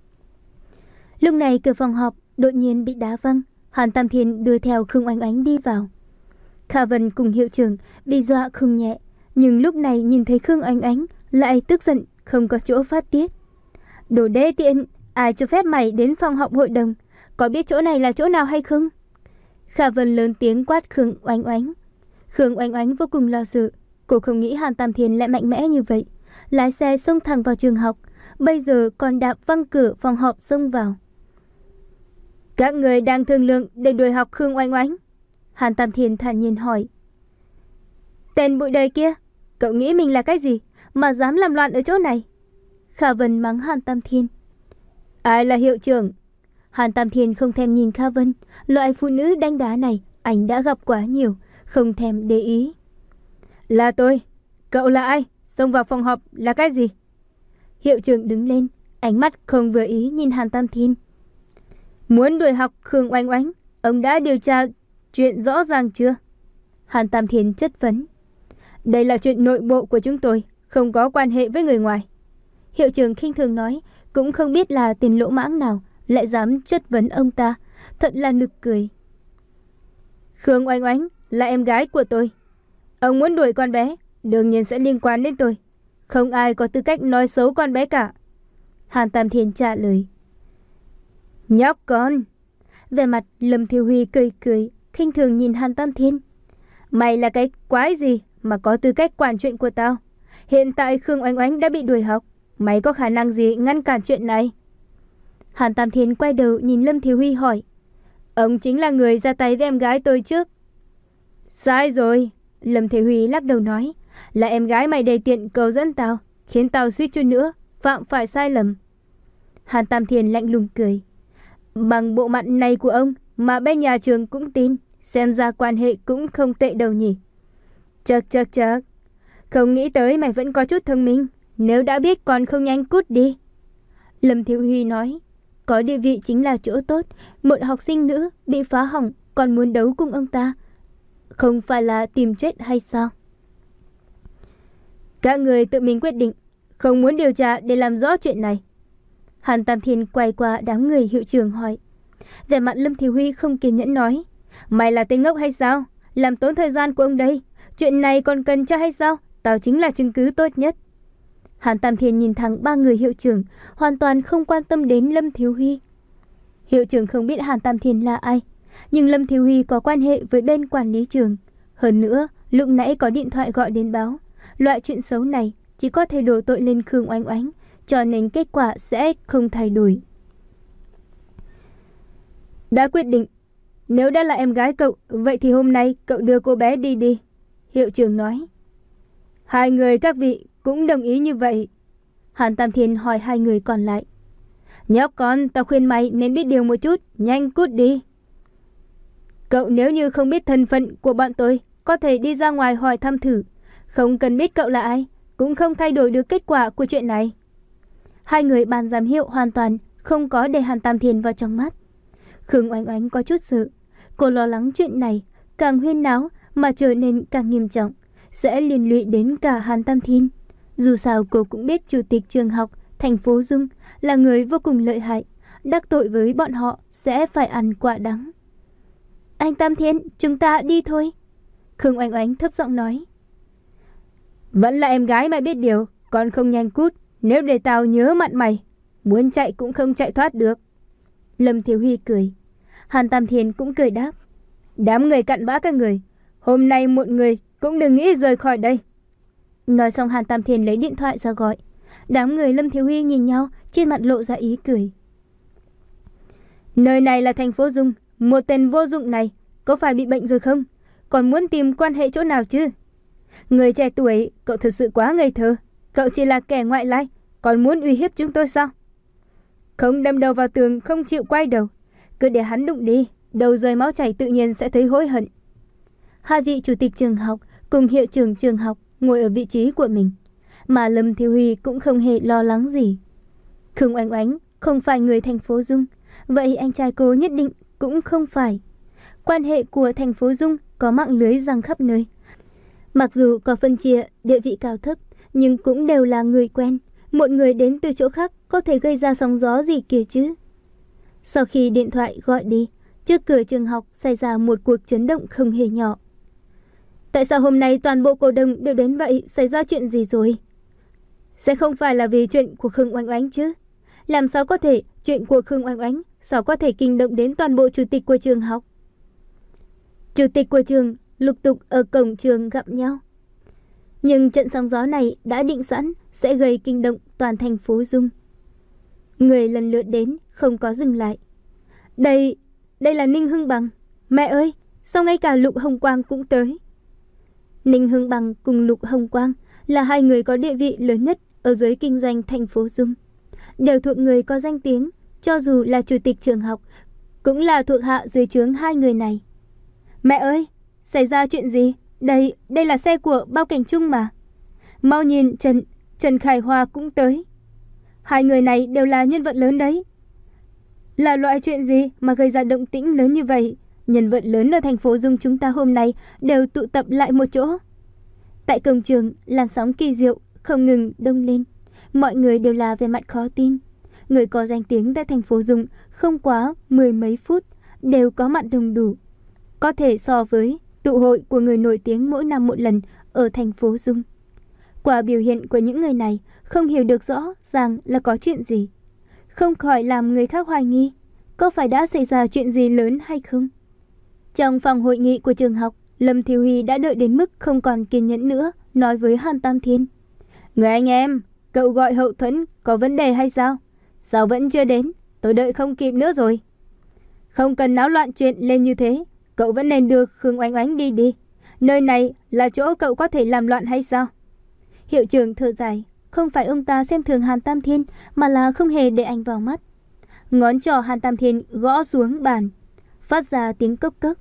Lúc này cửa phòng họp đột nhiên bị đá văng. Hàn Tam Thiên đưa theo Khương Oanh Oanh đi vào. Khả Vân cùng hiệu trưởng bị dọa không nhẹ, nhưng lúc này nhìn thấy Khương Oanh Oanh lại tức giận không có chỗ phát tiết. Đồ đê tiện, ai cho phép mày đến phòng họp hội đồng? Có biết chỗ này là chỗ nào hay không? Khả Vân lớn tiếng quát Khương Oanh Oanh. Khương Oanh Oanh vô cùng lo sợ. Cô không nghĩ Hàn Tam Thiên lại mạnh mẽ như vậy. Lái xe xông thẳng vào trường học, bây giờ còn đạp văng cửa phòng họp xông vào. Các người đang thương lượng để đuổi học Khương Oanh Oanh? Hàn Tam Thiên thản nhiên hỏi. Tên bụi đời kia, cậu nghĩ mình là cái gì mà dám làm loạn ở chỗ này? Khả Vân mắng Hàn Tam Thiên. Ai là hiệu trưởng? Hàn Tam Thiên không thèm nhìn Khả Vân. Loại phụ nữ đánh đá này anh đã gặp quá nhiều, không thèm để ý. Là tôi. Cậu là ai? Xông vào phòng họp là cái gì? Hiệu trưởng đứng lên, ánh mắt không vừa ý nhìn Hàn Tam Thiên. Muốn đuổi học Khương Oanh Oanh, ông đã điều tra chuyện rõ ràng chưa? Hàn Tam Thiên chất vấn. Đây là chuyện nội bộ của chúng tôi, không có quan hệ với người ngoài. Hiệu trưởng khinh thường nói, cũng không biết là tên lỗ mãng nào lại dám chất vấn ông ta, thật là nực cười. Khương Oanh Oanh là em gái của tôi. Ông muốn đuổi con bé, đương nhiên sẽ liên quan đến tôi. Không ai có tư cách nói xấu con bé cả. Hàn Tam Thiên trả lời. Nhóc con. Về mặt Lâm Thiếu Huy cười cười, khinh thường nhìn Hàn Tam Thiên. Mày là cái quái gì mà có tư cách quản chuyện của tao? Hiện tại Khương Oanh Oanh đã bị đuổi học, mày có khả năng gì ngăn cản chuyện này? Hàn Tam Thiên quay đầu nhìn Lâm Thiếu Huy hỏi. Ông chính là người ra tay với em gái tôi trước. Sai rồi. Lâm Thiếu Huy lắc đầu nói. Là em gái mày đầy tiện cầu dẫn tao, khiến tao suýt chút nữa phạm phải sai lầm. Hàn Tam Thiên lạnh lùng cười. Bằng bộ mặt này của ông mà bên nhà trường cũng tin, xem ra quan hệ cũng không tệ đâu nhỉ. Chật chật chật. Không nghĩ tới mày vẫn có chút thông minh. Nếu đã biết còn không nhanh cút đi. Lâm Thiếu Huy nói. Có địa vị chính là chỗ tốt. Một học sinh nữ bị phá hỏng còn muốn đấu cùng ông ta, không phải là tìm chết hay sao? Các người tự mình quyết định, không muốn điều tra để làm rõ chuyện này. Hàn Tam Thiên quay qua đám người hiệu trưởng hỏi. Vẻ mặt Lâm Thiếu Huy không kiên nhẫn nói. Mày là tên ngốc hay sao? Làm tốn thời gian của ông đây. Chuyện này còn cần tra hay sao? tao chính là chứng cứ tốt nhất. Hàn Tam Thiên nhìn thẳng ba người hiệu trưởng, hoàn toàn không quan tâm đến Lâm Thiếu Huy. Hiệu trưởng không biết Hàn Tam Thiên là ai, nhưng Lâm Thiếu Huy có quan hệ với bên quản lý trường. Hơn nữa, lúc nãy có điện thoại gọi đến báo. Loại chuyện xấu này chỉ có thể đổ tội lên Khương Oanh Oanh, cho nên kết quả sẽ không thay đổi. Đã quyết định, nếu đã là em gái cậu, vậy thì hôm nay cậu đưa cô bé đi đi. Hiệu trưởng nói. Hai người các vị cũng đồng ý như vậy. Hàn Tam Thiên hỏi hai người còn lại. Nhóc con, tao khuyên mày nên biết điều một chút, nhanh cút đi. Cậu nếu như không biết thân phận của bọn tôi, có thể đi ra ngoài hỏi thăm thử. Không cần biết cậu là ai, cũng không thay đổi được kết quả của chuyện này. Hai người ban giám hiệu hoàn toàn không có để Hàn Tam Thiên vào trong mắt. Khương Oanh Oanh có chút sợ. Cô lo lắng chuyện này càng huyên náo mà trở nên càng nghiêm trọng, sẽ liên lụy đến cả Hàn Tam Thiên. Dù sao cô cũng biết chủ tịch trường học thành phố Dung là người vô cùng lợi hại, đắc tội với bọn họ sẽ phải ăn quả đắng. Anh Tam Thiên, chúng ta đi thôi. Khương Oanh Oanh thấp giọng nói. Vẫn là em gái mày biết điều, còn không nhanh cút. Nếu để tao nhớ mặt mày, muốn chạy cũng không chạy thoát được. Lâm Thiếu Huy cười. Hàn Tam Thiên cũng cười đáp. Đám người cặn bã các người, hôm nay một người cũng đừng nghĩ rời khỏi đây. Nói xong Hàn Tam Thiên lấy điện thoại ra gọi. Đám người Lâm Thiếu Huy nhìn nhau, trên mặt lộ ra ý cười. Nơi này là thành phố Dung, một tên vô dụng này có phải bị bệnh rồi không? Còn muốn tìm quan hệ chỗ nào chứ? Người trẻ tuổi, cậu thật sự quá ngây thơ. Cậu chỉ là kẻ ngoại lai, còn muốn uy hiếp chúng tôi sao? Không đâm đầu vào tường, không chịu quay đầu. Cứ để hắn đụng đi, đầu rơi máu chảy tự nhiên sẽ thấy hối hận. Hai vị chủ tịch trường học cùng hiệu trưởng trường học ngồi ở vị trí của mình, mà Lâm Thiếu Huy cũng không hề lo lắng gì. Khương Oanh Oanh không phải người thành phố Dung, vậy anh trai cô nhất định cũng không phải. Quan hệ của thành phố Dung có mạng lưới giăng khắp nơi. Mặc dù có phân chia địa vị cao thấp, nhưng cũng đều là người quen. Một người đến từ chỗ khác có thể gây ra sóng gió gì kia chứ. Sau khi điện thoại gọi đi, trước cửa trường học xảy ra một cuộc chấn động không hề nhỏ. Tại sao hôm nay toàn bộ cổ đông đều đến vậy? Xảy ra chuyện gì rồi? Sẽ không phải là vì chuyện của Khương Oanh Oanh chứ? Làm sao có thể chuyện của Khương Oanh Oanh sao có thể kinh động đến toàn bộ chủ tịch của trường học? Chủ tịch của trường lục tục ở cổng trường gặp nhau. Nhưng trận sóng gió này đã định sẵn sẽ gây kinh động toàn thành phố Dung. Người lần lượt đến, không có dừng lại. Đây, đây là Ninh Hưng Bằng. Mẹ ơi, sao ngay cả Lục Hồng Quang cũng tới? Ninh Hưng Bằng cùng Lục Hồng Quang là hai người có địa vị lớn nhất ở giới kinh doanh thành phố Dung. Đều thuộc người có danh tiếng, cho dù là chủ tịch trường học, cũng là thuộc hạ dưới trướng hai người này. Mẹ ơi, xảy ra chuyện gì? Đây, đây là xe của Bao Cảnh Trung mà. Mau nhìn, Trần, Trần Khải Hòa cũng tới. Hai người này đều là nhân vật lớn đấy. Là loại chuyện gì mà gây ra động tĩnh lớn như vậy? Nhân vật lớn ở thành phố Dung chúng ta hôm nay đều tụ tập lại một chỗ. Tại cổng trường, làn sóng kỳ diệu không ngừng đông lên. Mọi người đều là vẻ mặt khó tin. Người có danh tiếng tại thành phố Dung không quá mười mấy phút đều có mặt đông đủ. Có thể so với tụ hội của người nổi tiếng mỗi năm một lần ở thành phố Dung. Qua biểu hiện của những người này không hiểu được rõ ràng là có chuyện gì. Không khỏi làm người khác hoài nghi có phải đã xảy ra chuyện gì lớn hay không. Trong phòng hội nghị của trường học, Lâm Thiếu Huy đã đợi đến mức không còn kiên nhẫn nữa, nói với Hàn Tam Thiên. Người anh em, cậu gọi hậu thuẫn có vấn đề hay sao? Sao vẫn chưa đến? Tôi đợi không kịp nữa rồi. Không cần náo loạn chuyện lên như thế. Cậu vẫn nên đưa Khương Oanh Oanh đi đi. Nơi này là chỗ cậu có thể làm loạn hay sao? Hiệu trưởng thở dài. Không phải ông ta xem thường Hàn Tam Thiên, mà là không hề để anh vào mắt. Ngón trỏ Hàn Tam Thiên gõ xuống bàn, phát ra tiếng cốc cốc.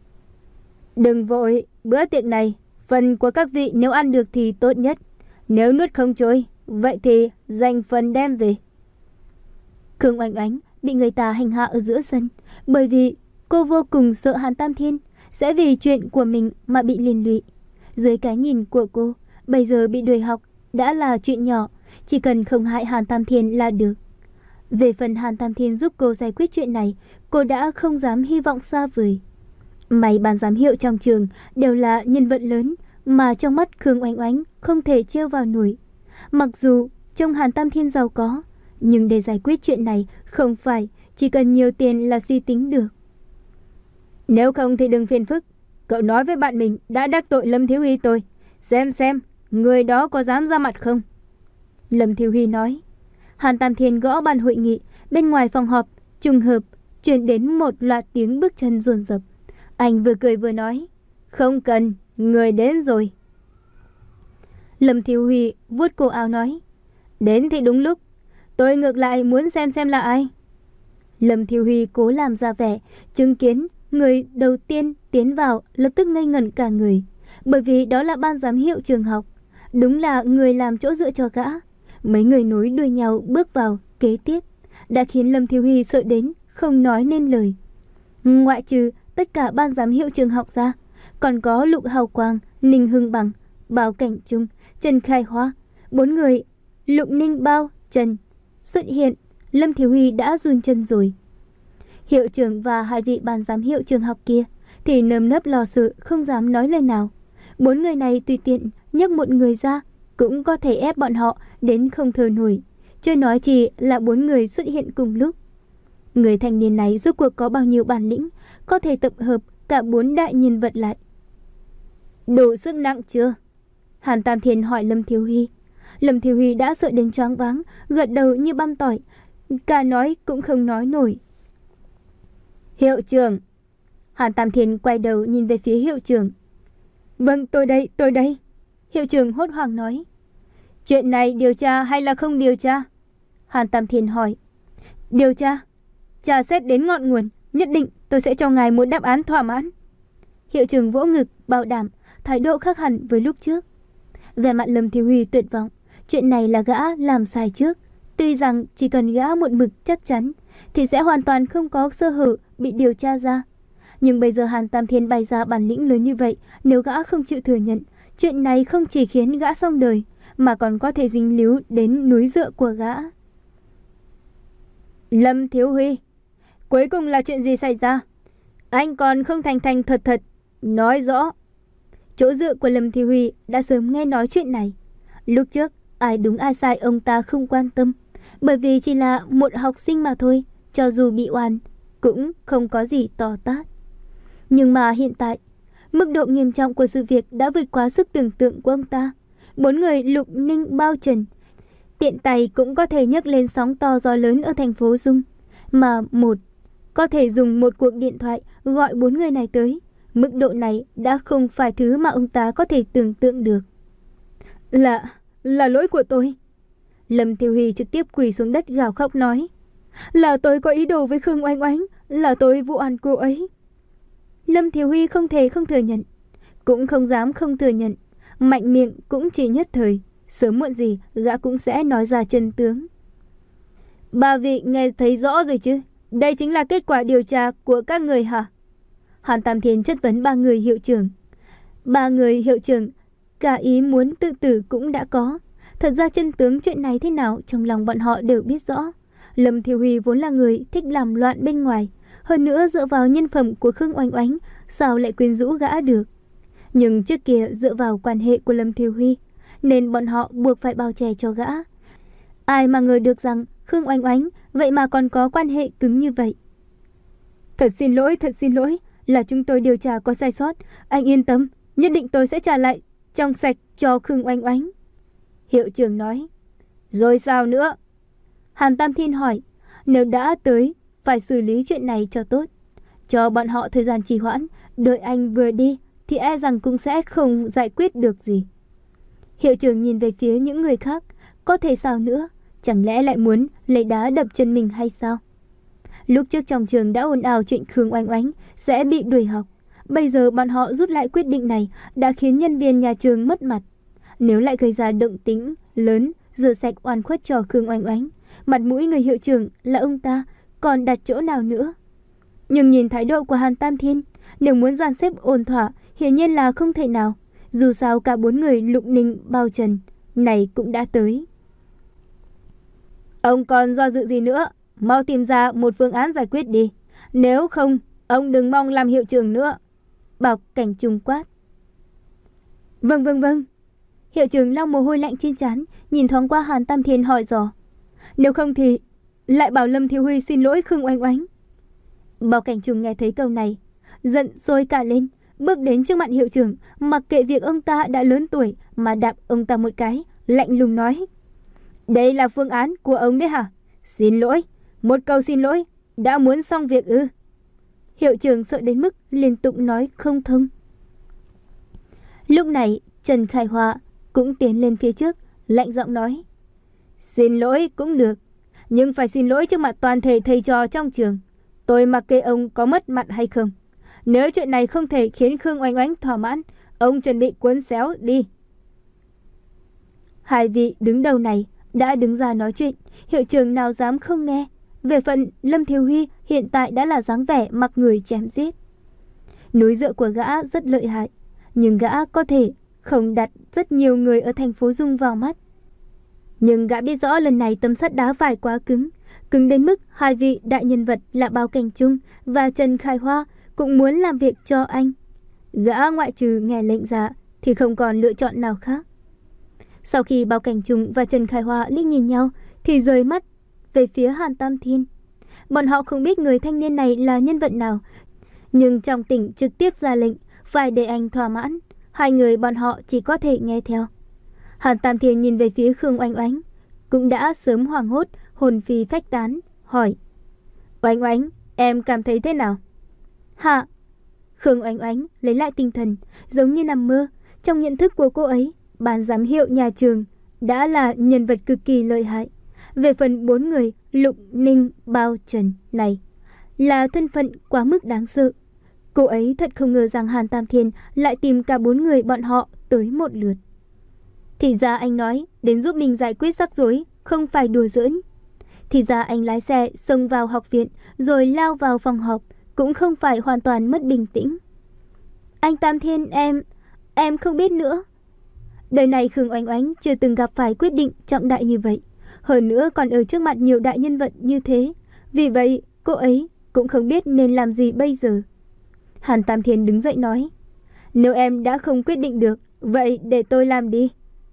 Đừng vội, bữa tiệc này, phần của các vị nếu ăn được thì tốt nhất. Nếu nuốt không trôi, vậy thì dành phần đem về. Khương Oanh Oanh bị người ta hành hạ ở giữa sân, bởi vì cô vô cùng sợ Hàn Tam Thiên sẽ vì chuyện của mình mà bị liên lụy. Dưới cái nhìn của cô, bây giờ bị đuổi học đã là chuyện nhỏ, chỉ cần không hại Hàn Tam Thiên là được. Về phần Hàn Tam Thiên giúp cô giải quyết chuyện này, cô đã không dám hy vọng xa vời. May ban giám hiệu trong trường đều là nhân vật lớn, mà trong mắt Khương Oanh Oanh không thể trêu vào nổi. Mặc dù trông Hàn Tam Thiên giàu có, nhưng để giải quyết chuyện này không phải chỉ cần nhiều tiền là suy tính được. Nếu không thì đừng phiền phức. Cậu nói với bạn mình đã đắc tội Lâm Thiếu Huy tôi. Xem xem, người đó có dám ra mặt không? Lâm Thiếu Huy nói. Hàn Tam Thiên gõ bàn hội nghị. Bên ngoài phòng họp, trùng hợp, truyền đến một loạt tiếng bước chân dồn dập. Anh vừa cười vừa nói. Không cần, người đến rồi. Lâm Thiếu Huy vuốt cổ áo nói. Đến thì đúng lúc. Tôi ngược lại muốn xem xem là ai. Lâm Thiếu Huy cố làm ra vẻ, chứng kiến người đầu tiên tiến vào lập tức ngây ngẩn cả người. Bởi vì đó là ban giám hiệu trường học. Đúng là người làm chỗ dựa cho gã. Mấy người nối đuôi nhau bước vào kế tiếp đã khiến Lâm Thiếu Huy sợ đến không nói nên lời. Ngoại trừ tất cả ban giám hiệu trường học ra, còn có Lục Hào Quang, Ninh Hưng Bằng, Bao Cảnh Trung, Trần Khai Hoa. Bốn người Lục Ninh Bao, Trần xuất hiện, Lâm Thiếu Huy đã run chân rồi. Hiệu trưởng và hai vị ban giám hiệu trường học kia thì nơm nớp lo sợ không dám nói lời nào. Bốn người này tùy tiện nhấc một người ra cũng có thể ép bọn họ đến không thở nổi, chưa nói chỉ là bốn người xuất hiện cùng lúc. Người thanh niên này rốt cuộc có bao nhiêu bản lĩnh, có thể tập hợp cả bốn đại nhân vật lại. Đủ sức nặng chưa? Hàn Tam Thiên hỏi Lâm Thiếu Huy. Lâm Thiếu Huy đã sợ đến choáng váng, gật đầu như băm tỏi, cả nói cũng không nói nổi. Hiệu trưởng. Hàn Tam Thiên quay đầu nhìn về phía hiệu trưởng. Vâng, tôi đây, tôi đây. Hiệu trưởng hốt hoảng nói. Chuyện này điều tra hay là không điều tra? Hàn Tam Thiên hỏi. Điều tra. Tra xét đến ngọn nguồn, nhất định tôi sẽ cho ngài một đáp án thỏa mãn. Hiệu trưởng vỗ ngực, bảo đảm, thái độ khác hẳn với lúc trước. Vẻ mặt Lâm Thiếu Huy tuyệt vọng. Chuyện này là gã làm sai trước. Tuy rằng chỉ cần gã một mực chắc chắn thì sẽ hoàn toàn không có sơ hở bị điều tra ra. Nhưng bây giờ Hàn Tam Thiên bày ra bản lĩnh lớn như vậy, nếu gã không chịu thừa nhận, chuyện này không chỉ khiến gã xong đời, mà còn có thể dính líu đến núi dựa của gã. Lâm Thiếu Huy, cuối cùng là chuyện gì xảy ra? Anh còn không thành thành thật thật, nói rõ. Chỗ dựa của Lâm Thiếu Huy đã sớm nghe nói chuyện này. Lúc trước, ai đúng ai sai ông ta không quan tâm, bởi vì chỉ là một học sinh mà thôi, cho dù bị oan, cũng không có gì to tát. Nhưng mà hiện tại, mức độ nghiêm trọng của sự việc đã vượt quá sức tưởng tượng của ông ta. Bốn người Lục Ninh Bao Trần tiện tay cũng có thể nhấc lên sóng to gió lớn ở thành phố Dung. Mà một, có thể dùng một cuộc điện thoại gọi bốn người này tới. Mức độ này đã không phải thứ mà ông ta có thể tưởng tượng được. Là, là lỗi của tôi. Lâm Thiếu Huy trực tiếp quỳ xuống đất gào khóc nói. Là tôi có ý đồ với Khương Oanh Oanh, là tôi vụ oan cô ấy. Lâm Thiếu Huy không thể không thừa nhận, cũng không dám không thừa nhận. Mạnh miệng cũng chỉ nhất thời, sớm muộn gì gã cũng sẽ nói ra chân tướng. Ba vị nghe thấy rõ rồi chứ? Đây chính là kết quả điều tra của các người hả? Hàn Tam Thiên chất vấn ba người hiệu trưởng. Ba người hiệu trưởng cả ý muốn tự tử cũng đã có. Thật ra chân tướng chuyện này thế nào trong lòng bọn họ đều biết rõ. Lâm Thiếu Huy vốn là người thích làm loạn bên ngoài, hơn nữa dựa vào nhân phẩm của Khương Oanh Oanh, sao lại quyến rũ gã được. Nhưng trước kia dựa vào quan hệ của Lâm Thiếu Huy, nên bọn họ buộc phải bao che cho gã. Ai mà ngờ được rằng Khương Oanh Oanh vậy mà còn có quan hệ cứng như vậy. Thật xin lỗi, thật xin lỗi, là chúng tôi điều tra có sai sót. Anh yên tâm, nhất định tôi sẽ trả lại trong sạch cho Khương Oanh Oanh. Hiệu trưởng nói. Rồi sao nữa? Hàn Tam Thiên hỏi. Nếu đã tới, phải xử lý chuyện này cho tốt, cho bọn họ thời gian trì hoãn. Đợi anh vừa đi thì e rằng cũng sẽ không giải quyết được gì. Hiệu trưởng nhìn về phía những người khác. Có thể sao nữa? Chẳng lẽ lại muốn lấy đá đập chân mình hay sao? Lúc trước trong trường đã ồn ào chuyện Khương Oanh Oanh sẽ bị đuổi học. Bây giờ bọn họ rút lại quyết định này đã khiến nhân viên nhà trường mất mặt. Nếu lại gây ra động tĩnh lớn, rửa sạch oan khuất cho Khương Oanh Oanh, mặt mũi người hiệu trưởng là ông ta còn đặt chỗ nào nữa? Nhưng nhìn thái độ của Hàn Tam Thiên, nếu muốn dàn xếp ổn thỏa, hiển nhiên là không thể nào. Dù sao cả bốn người Lục Ninh Bao Trần này cũng đã tới. Ông còn do dự gì nữa? Mau tìm ra một phương án giải quyết đi. Nếu không, ông đừng mong làm hiệu trưởng nữa. Bảo Cảnh Trung quát. Vâng vâng vâng. Hiệu trưởng lau mồ hôi lạnh trên trán, nhìn thoáng qua Hàn Tam Thiên hỏi dò. Nếu không thì lại bảo Lâm Thiếu Huy xin lỗi Khương Oanh Oánh. Bao Cảnh Trùng nghe thấy câu này, giận sôi cả lên, bước đến trước mặt hiệu trưởng, mặc kệ việc ông ta đã lớn tuổi mà đạp ông ta một cái, lạnh lùng nói. Đây là phương án của ông đấy hả? Xin lỗi, một câu xin lỗi, đã muốn xong việc ư? Hiệu trưởng sợ đến mức liên tục nói không thông. Lúc này Trần Khải Hoa cũng tiến lên phía trước, lạnh giọng nói. Xin lỗi cũng được, nhưng phải xin lỗi trước mặt toàn thể thầy trò trong trường. Tôi mặc kệ ông có mất mặt hay không. Nếu chuyện này không thể khiến Khương Oanh Oánh thỏa mãn, ông chuẩn bị cuốn xéo đi. Hai vị đứng đầu này đã đứng ra nói chuyện, hiệu trưởng nào dám không nghe. Về phần Lâm Thiếu Huy hiện tại đã là dáng vẻ mặc người chém giết. Núi dựa của gã rất lợi hại, nhưng gã có thể không đặt rất nhiều người ở thành phố Dung vào mắt. Nhưng gã biết rõ lần này tấm sắt đá phải quá cứng, cứng đến mức hai vị đại nhân vật là Bao Cảnh Trung và Trần Khải Hoa cũng muốn làm việc cho anh. Gã ngoại trừ nghe lệnh ra thì không còn lựa chọn nào khác. Sau khi Bao Cảnh Trung và Trần Khải Hoa liếc nhìn nhau thì rời mắt về phía Hàn Tam Thiên. Bọn họ không biết người thanh niên này là nhân vật nào, nhưng trong tỉnh trực tiếp ra lệnh phải để anh thỏa mãn, hai người bọn họ chỉ có thể nghe theo. Hàn Tam Thiên nhìn về phía Khương Oanh Oánh, cũng đã sớm hoảng hốt, hồn phi phách tán, hỏi. Oanh Oánh, em cảm thấy thế nào? Hạ. Khương Oanh Oánh lấy lại tinh thần, giống như nằm mơ. Trong nhận thức của cô ấy, ban giám hiệu nhà trường đã là nhân vật cực kỳ lợi hại. Về phần bốn người Lục, Ninh, Bao, Trần này là thân phận quá mức đáng sợ. Cô ấy thật không ngờ rằng Hàn Tam Thiên lại tìm cả bốn người bọn họ tới một lượt. Thì ra anh nói đến giúp mình giải quyết rắc rối, không phải đùa giỡn. Thì ra anh lái xe xông vào học viện rồi lao vào phòng họp, cũng không phải hoàn toàn mất bình tĩnh. Anh Tam Thiên, em, em không biết nữa. Đời này Khương Oanh Oánh chưa từng gặp phải quyết định trọng đại như vậy, hơn nữa còn ở trước mặt nhiều đại nhân vật như thế. Vì vậy cô ấy cũng không biết nên làm gì bây giờ. Hàn Tam Thiên đứng dậy nói. Nếu em đã không quyết định được, vậy để tôi làm đi.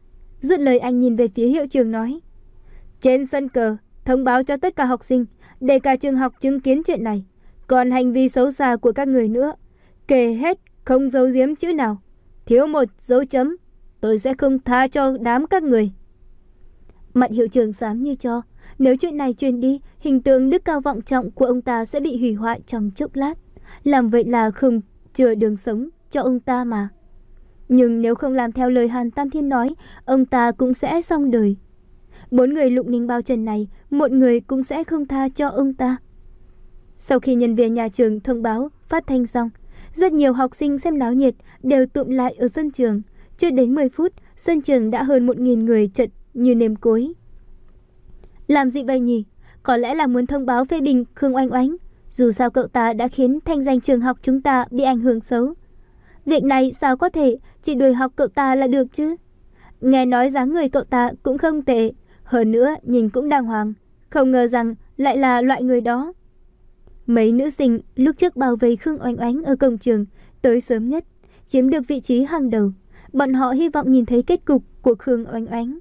Dứt lời anh nhìn về phía hiệu trưởng nói. Trên sân cờ thông báo cho tất cả học sinh, để cả trường học chứng kiến chuyện này. Còn hành vi xấu xa của các người nữa, kể hết không giấu giếm chữ nào, thiếu một dấu chấm, tôi sẽ không tha cho đám các người. Mặt hiệu trưởng xám như cho, nếu chuyện này truyền đi, hình tượng đức cao vọng trọng của ông ta sẽ bị hủy hoại trong chốc lát. Làm vậy là không chừa đường sống cho ông ta mà. Nhưng nếu không làm theo lời Hàn Tam Thiên nói, ông ta cũng sẽ xong đời. Bốn người Lục, Ninh, Bao, Trần này, một người cũng sẽ không tha cho ông ta. Sau khi nhân viên nhà trường thông báo phát thanh xong, rất nhiều học sinh xem náo nhiệt đều tụm lại ở sân trường. Chưa đến mười phút, sân trường đã hơn một nghìn người chật như nêm cối. Làm gì vậy nhỉ? Có lẽ là muốn thông báo phê bình Khương Oanh Oánh. Dù sao cậu ta đã khiến thanh danh trường học chúng ta bị ảnh hưởng xấu. Việc này sao có thể chỉ đuổi học cậu ta là được chứ? Nghe nói dáng người cậu ta cũng không tệ, hơn nữa nhìn cũng đàng hoàng. Không ngờ rằng lại là loại người đó. Mấy nữ sinh lúc trước bao vây Khương Oanh Oánh ở cổng trường, tới sớm nhất, chiếm được vị trí hàng đầu. Bọn họ hy vọng nhìn thấy kết cục của Khương Oanh Oánh.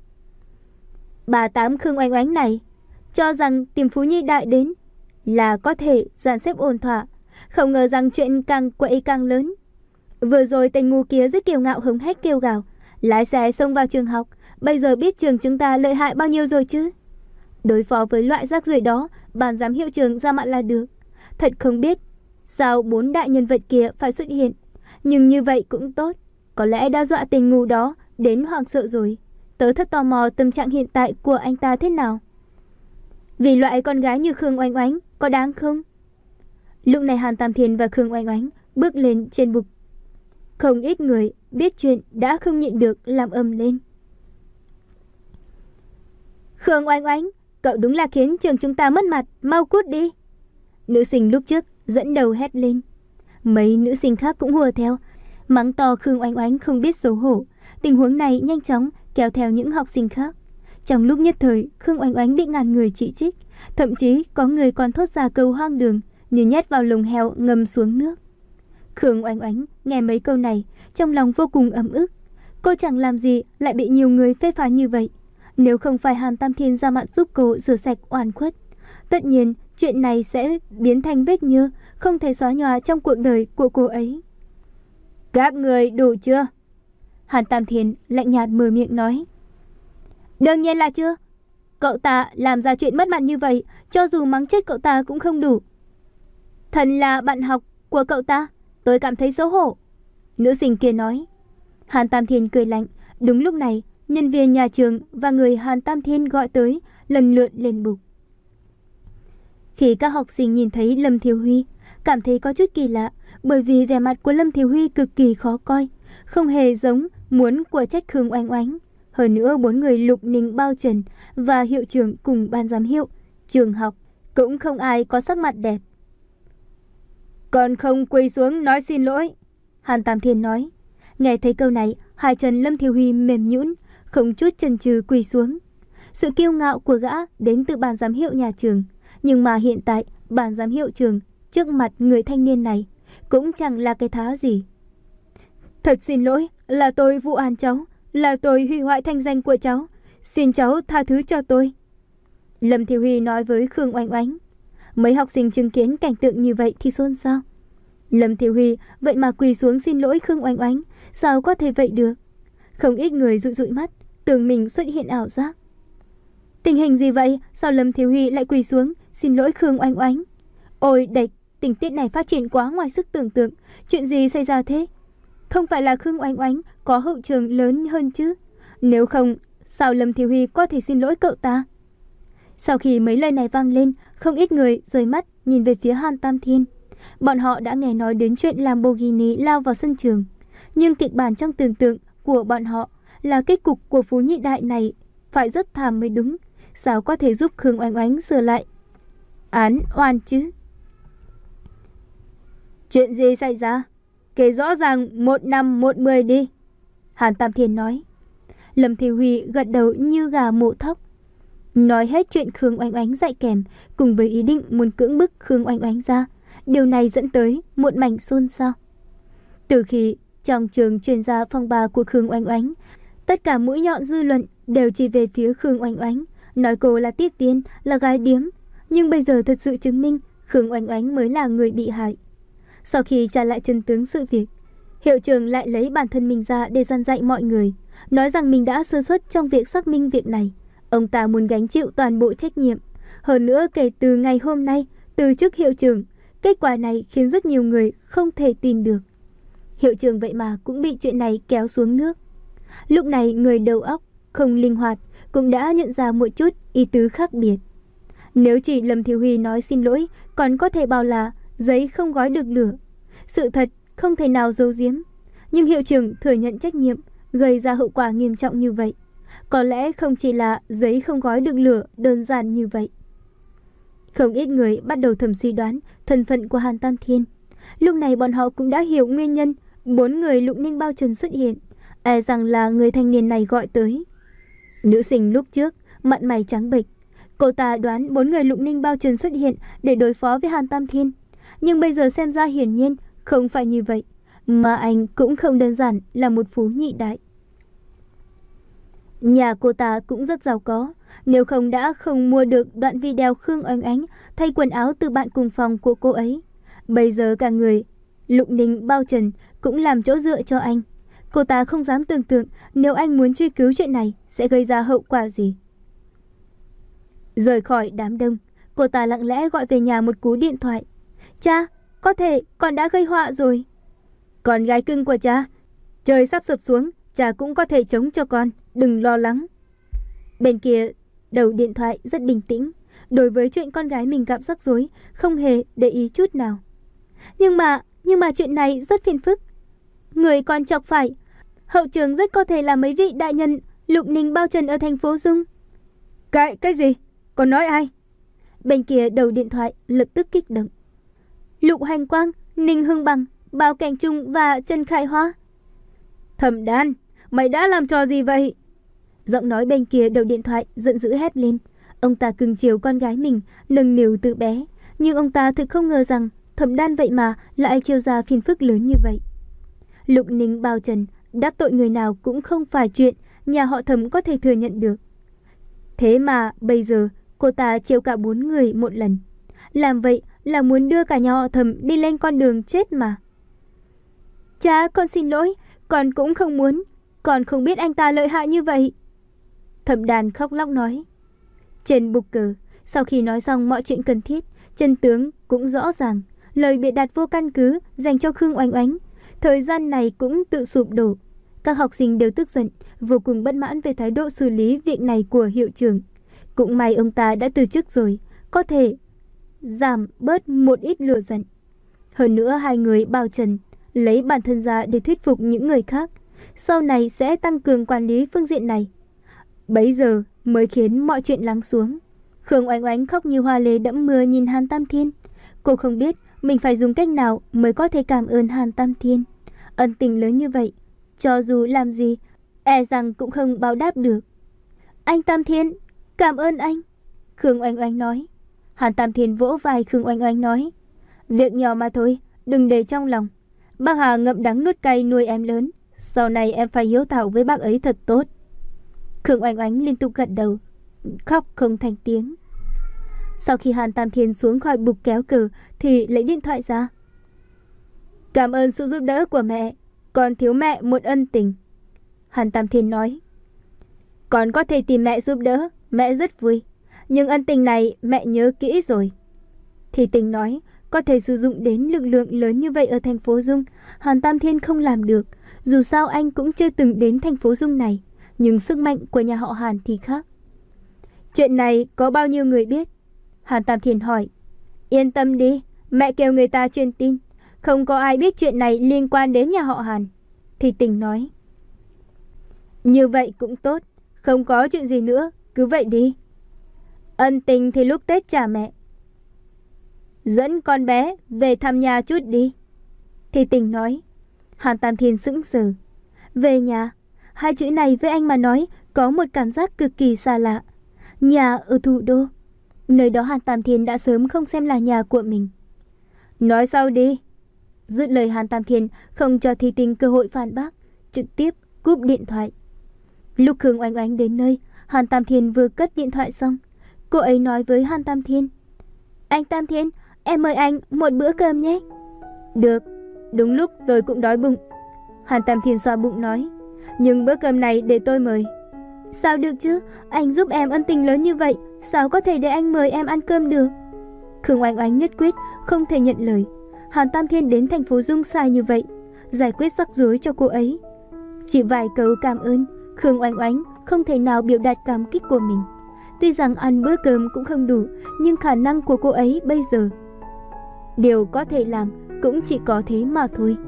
Bà tám Khương Oanh Oánh này cho rằng tìm Phú Nhi Đại đến là có thể dàn xếp ổn thỏa, không ngờ rằng chuyện càng quậy càng lớn. Vừa rồi tên ngu kia rất kiêu ngạo hống hét kêu gào, lái xe xông vào trường học, bây giờ biết trường chúng ta lợi hại bao nhiêu rồi chứ. Đối phó với loại rác rưởi đó, ban giám hiệu trường ra mặt là được. Thật không biết sao bốn đại nhân vật kia phải xuất hiện, nhưng như vậy cũng tốt. Có lẽ đã dọa tên ngu đó đến hoảng sợ rồi. Tớ thật tò mò tâm trạng hiện tại của anh ta thế nào. Vì loại con gái như Khương Oanh Oánh có đáng không? Lúc này Hàn Tam Thiên và Khương Oanh Oánh bước lên trên bục. Không ít người biết chuyện đã không nhịn được làm ầm lên. Khương Oanh Oánh, cậu đúng là khiến trường chúng ta mất mặt, mau cút đi. Nữ sinh lúc trước dẫn đầu hét lên. Mấy nữ sinh khác cũng hùa theo, mắng to Khương Oanh Oánh không biết xấu hổ. Tình huống này nhanh chóng kéo theo những học sinh khác. Trong lúc nhất thời, Khương Oanh Oánh bị ngàn người chỉ trích, thậm chí có người còn thốt ra câu hoang đường như nhét vào lồng heo ngâm xuống nước. Khương Oanh Oánh nghe mấy câu này, trong lòng vô cùng ấm ức. Cô chẳng làm gì lại bị nhiều người phê phán như vậy. Nếu không phải Hàn Tam Thiên ra mặt giúp cô rửa sạch oan khuất, tất nhiên chuyện này sẽ biến thành vết nhơ, không thể xóa nhòa trong cuộc đời của cô ấy. Các người đủ chưa? Hàn Tam Thiên lạnh nhạt mở miệng nói. Đương nhiên là chưa. Cậu ta làm ra chuyện mất mặt như vậy, cho dù mắng chết cậu ta cũng không đủ. Thần là bạn học của cậu ta, tôi cảm thấy xấu hổ. Nữ sinh kia nói. Hàn Tam Thiên cười lạnh. Đúng lúc này, nhân viên nhà trường và người Hàn Tam Thiên gọi tới lần lượt lên bục. Khi các học sinh nhìn thấy Lâm Thiếu Huy, cảm thấy có chút kỳ lạ, bởi vì vẻ mặt của Lâm Thiếu Huy cực kỳ khó coi, không hề giống muốn của trách Khương Oanh Oánh. Hơn nữa bốn người Lục Ninh, Bao Trần và hiệu trưởng cùng ban giám hiệu trường học cũng không ai có sắc mặt đẹp. Còn không quỳ xuống nói xin lỗi, Hàn Tam Thiên nói. Nghe thấy câu này, hai chân Lâm Thiếu Huy mềm nhũn, không chút chần chừ quỳ xuống. Sự kiêu ngạo của gã đến từ ban giám hiệu nhà trường, nhưng mà hiện tại ban giám hiệu trường trước mặt người thanh niên này cũng chẳng là cái thá gì. Thật xin lỗi, là tôi vụ án cháu, là tôi hủy hoại thanh danh của cháu, xin cháu tha thứ cho tôi. Lâm Thiếu Huy nói với Khương Oanh Oánh. Mấy học sinh chứng kiến cảnh tượng như vậy thì xôn xao. Lâm Thiếu Huy vậy mà quỳ xuống xin lỗi Khương Oanh Oánh, sao có thể vậy được? Không ít người dụi dụi mắt, tưởng mình xuất hiện ảo giác. Tình hình gì vậy? Sao Lâm Thiếu Huy lại quỳ xuống xin lỗi Khương Oanh Oánh? Ôi địch, tình tiết này phát triển quá ngoài sức tưởng tượng. Chuyện gì xảy ra thế? Không phải là Khương Oanh Oánh có hậu trường lớn hơn chứ? Nếu không, sao Lâm Thiếu Huy có thể xin lỗi cậu ta? Sau khi mấy lời này vang lên, không ít người rời mắt nhìn về phía Hàn Tam Thiên. Bọn họ đã nghe nói đến chuyện Lamborghini lao vào sân trường, nhưng kịch bản trong tưởng tượng của bọn họ là kết cục của Phú Nhị Đại này phải rất thảm mới đúng. Sao có thể giúp Khương Oanh Oánh sửa lại án oan chứ? Chuyện gì xảy ra? Kể rõ ràng một năm một mười đi, Hàn Tam Thiên nói. Lâm Thiếu Huy gật đầu như gà mổ thóc, nói hết chuyện Khương Oanh Oánh dạy kèm cùng với ý định muốn cưỡng bức Khương Oanh Oánh ra. Điều này dẫn tới một mảnh xôn xao. Từ khi trong trường truyền ra phong ba của Khương Oanh Oánh, tất cả mũi nhọn dư luận đều chỉ về phía Khương Oanh Oánh, nói cô là tiếp viên, là gái điếm. Nhưng bây giờ thật sự chứng minh Khương Oanh Oánh mới là người bị hại. Sau khi trả lại chân tướng sự việc, hiệu trưởng lại lấy bản thân mình ra để dặn dạy mọi người, nói rằng mình đã sơ suất trong việc xác minh việc này. Ông ta muốn gánh chịu toàn bộ trách nhiệm. Hơn nữa kể từ ngày hôm nay từ chức hiệu trưởng, kết quả này khiến rất nhiều người không thể tin được. Hiệu trưởng vậy mà cũng bị chuyện này kéo xuống nước. Lúc này người đầu óc không linh hoạt cũng đã nhận ra một chút ý tứ khác biệt. Nếu chỉ Lâm Thiếu Huy nói xin lỗi, còn có thể bảo là giấy không gói được lửa. Sự thật không thể nào giấu giếm. Nhưng hiệu trưởng thừa nhận trách nhiệm, gây ra hậu quả nghiêm trọng như vậy. Có lẽ không chỉ là giấy không gói được lửa đơn giản như vậy. Không ít người bắt đầu thầm suy đoán thân phận của Hàn Tam Thiên. Lúc này bọn họ cũng đã hiểu nguyên nhân bốn người Lục Ninh, Bao Trần xuất hiện, e rằng là người thanh niên này gọi tới. Nữ sinh lúc trước mặt mày trắng bệch, cô ta đoán bốn người Lục Ninh, Bao Trần xuất hiện để đối phó với Hàn Tam Thiên. Nhưng bây giờ xem ra hiển nhiên không phải như vậy, mà anh cũng không đơn giản là một phú nhị đại. Nhà cô ta cũng rất giàu có, nếu không đã không mua được đoạn video Khương Oanh Oánh thay quần áo từ bạn cùng phòng của cô ấy. Bây giờ cả người Lục Ninh, Bao Trần cũng làm chỗ dựa cho anh. Cô ta không dám tưởng tượng nếu anh muốn truy cứu chuyện này sẽ gây ra hậu quả gì. Rời khỏi đám đông, cô ta lặng lẽ gọi về nhà một cú điện thoại. Cha, có thể con đã gây họa rồi. Con gái cưng của cha, trời sắp sập xuống, cha cũng có thể chống cho con, đừng lo lắng. Bên kia đầu điện thoại rất bình tĩnh, đối với chuyện con gái mình gặp rắc rối không hề để ý chút nào. Nhưng mà, nhưng mà chuyện này rất phiền phức. Người con chọc phải, hậu trường rất có thể là mấy vị đại nhân Lục Ninh, Bao Trần ở thành phố Dung. Cái, cái gì? Con nói ai? Bên kia đầu điện thoại lập tức kích động. Lục Hành Quang, Ninh Hưng Bằng, Bao Cảnh Trung và Trần Khải Hoa. Thẩm Đan, mày đã làm trò gì vậy? Giọng nói bên kia đầu điện thoại giận dữ hét lên. Ông ta cưng chiều con gái mình, nâng niu từ bé. Nhưng ông ta thực không ngờ rằng Thẩm Đan vậy mà lại trêu ra phiền phức lớn như vậy. Lục Ninh, Bao Trần đắc tội người nào cũng không phải chuyện nhà họ Thẩm có thể thừa nhận được. Thế mà bây giờ cô ta trêu cả bốn người một lần. Làm vậy là muốn đưa cả nhà họ Thẩm đi lên con đường chết mà. Cha, con xin lỗi, con cũng không muốn, con không biết anh ta lợi hại như vậy. Thẩm Đàn khóc lóc nói. Trên bục cờ, sau khi nói xong mọi chuyện cần thiết, chân tướng cũng rõ ràng, lời bịa đặt vô căn cứ dành cho Khương Oanh Oanh, thời gian này cũng tự sụp đổ. Các học sinh đều tức giận, vô cùng bất mãn về thái độ xử lý việc này của hiệu trưởng. Cũng may ông ta đã từ chức rồi, có thể giảm bớt một ít lửa giận. Hơn nữa hai người bao trần, lấy bản thân ra để thuyết phục những người khác, sau này sẽ tăng cường quản lý phương diện này. Bấy giờ mới khiến mọi chuyện lắng xuống. Khương Oanh Oanh khóc như hoa lê đẫm mưa nhìn Hàn Tam Thiên. Cô không biết mình phải dùng cách nào mới có thể cảm ơn Hàn Tam Thiên. Ân tình lớn như vậy, cho dù làm gì, e rằng cũng không báo đáp được. Anh Tam Thiên, cảm ơn anh. Khương Oanh Oanh nói. Hàn Tam Thiên vỗ vai Khương Oanh Oanh nói. Việc nhỏ mà thôi, đừng để trong lòng. Bác Hà ngậm đắng nuốt cay nuôi em lớn, sau này em phải hiếu thảo với bác ấy thật tốt. Khương Oanh Oanh liên tục gật đầu, khóc không thành tiếng. Sau khi Hàn Tam Thiên xuống khỏi bục kéo cờ thì lấy điện thoại ra. Cảm ơn sự giúp đỡ của mẹ, con thiếu mẹ một ân tình. Hàn Tam Thiên nói. Con có thể tìm mẹ giúp đỡ, mẹ rất vui, nhưng ân tình này mẹ nhớ kỹ rồi. Thì Tình nói. Có thể sử dụng đến lực lượng lớn như vậy ở thành phố Dung, Hàn Tam Thiên không làm được. Dù sao anh cũng chưa từng đến thành phố Dung này, nhưng sức mạnh của nhà họ Hàn thì khác. Chuyện này có bao nhiêu người biết? Hàn Tam Thiên hỏi. Yên tâm đi, mẹ kêu người ta truyền tin, không có ai biết chuyện này liên quan đến nhà họ Hàn. Thì Tình nói. Như vậy cũng tốt, không có chuyện gì nữa, cứ vậy đi. Ân tình thì lúc Tết trả mẹ. Dẫn con bé về thăm nhà chút đi. Thì Tình nói. Hàn Tam Thiên sững sờ. Về nhà, hai chữ này với anh mà nói có một cảm giác cực kỳ xa lạ. Nhà ở thủ đô, nơi đó Hàn Tam Thiên đã sớm không xem là nhà của mình. Nói sau đi. Dứt lời Hàn Tam Thiên không cho Thi Tình cơ hội phản bác, trực tiếp cúp điện thoại. Lúc Khương Oanh Oanh đến nơi, Hàn Tam Thiên vừa cất điện thoại xong, cô ấy nói với Hàn Tam Thiên. Anh Tam Thiên, em mời anh một bữa cơm nhé. Được, đúng lúc tôi cũng đói bụng. Hàn Tam Thiên xoa bụng nói. Nhưng bữa cơm này để tôi mời. Sao được chứ, anh giúp em ân tình lớn như vậy, sao có thể để anh mời em ăn cơm được? Khương Oanh Oanh nhất quyết không thể nhận lời. Hàn Tam Thiên đến thành phố Dung sai như vậy, giải quyết rắc rối cho cô ấy. Chỉ vài câu cảm ơn, Khương Oanh Oanh không thể nào biểu đạt cảm kích của mình. Tuy rằng ăn bữa cơm cũng không đủ, nhưng khả năng của cô ấy bây giờ, điều có thể làm cũng chỉ có thế mà thôi.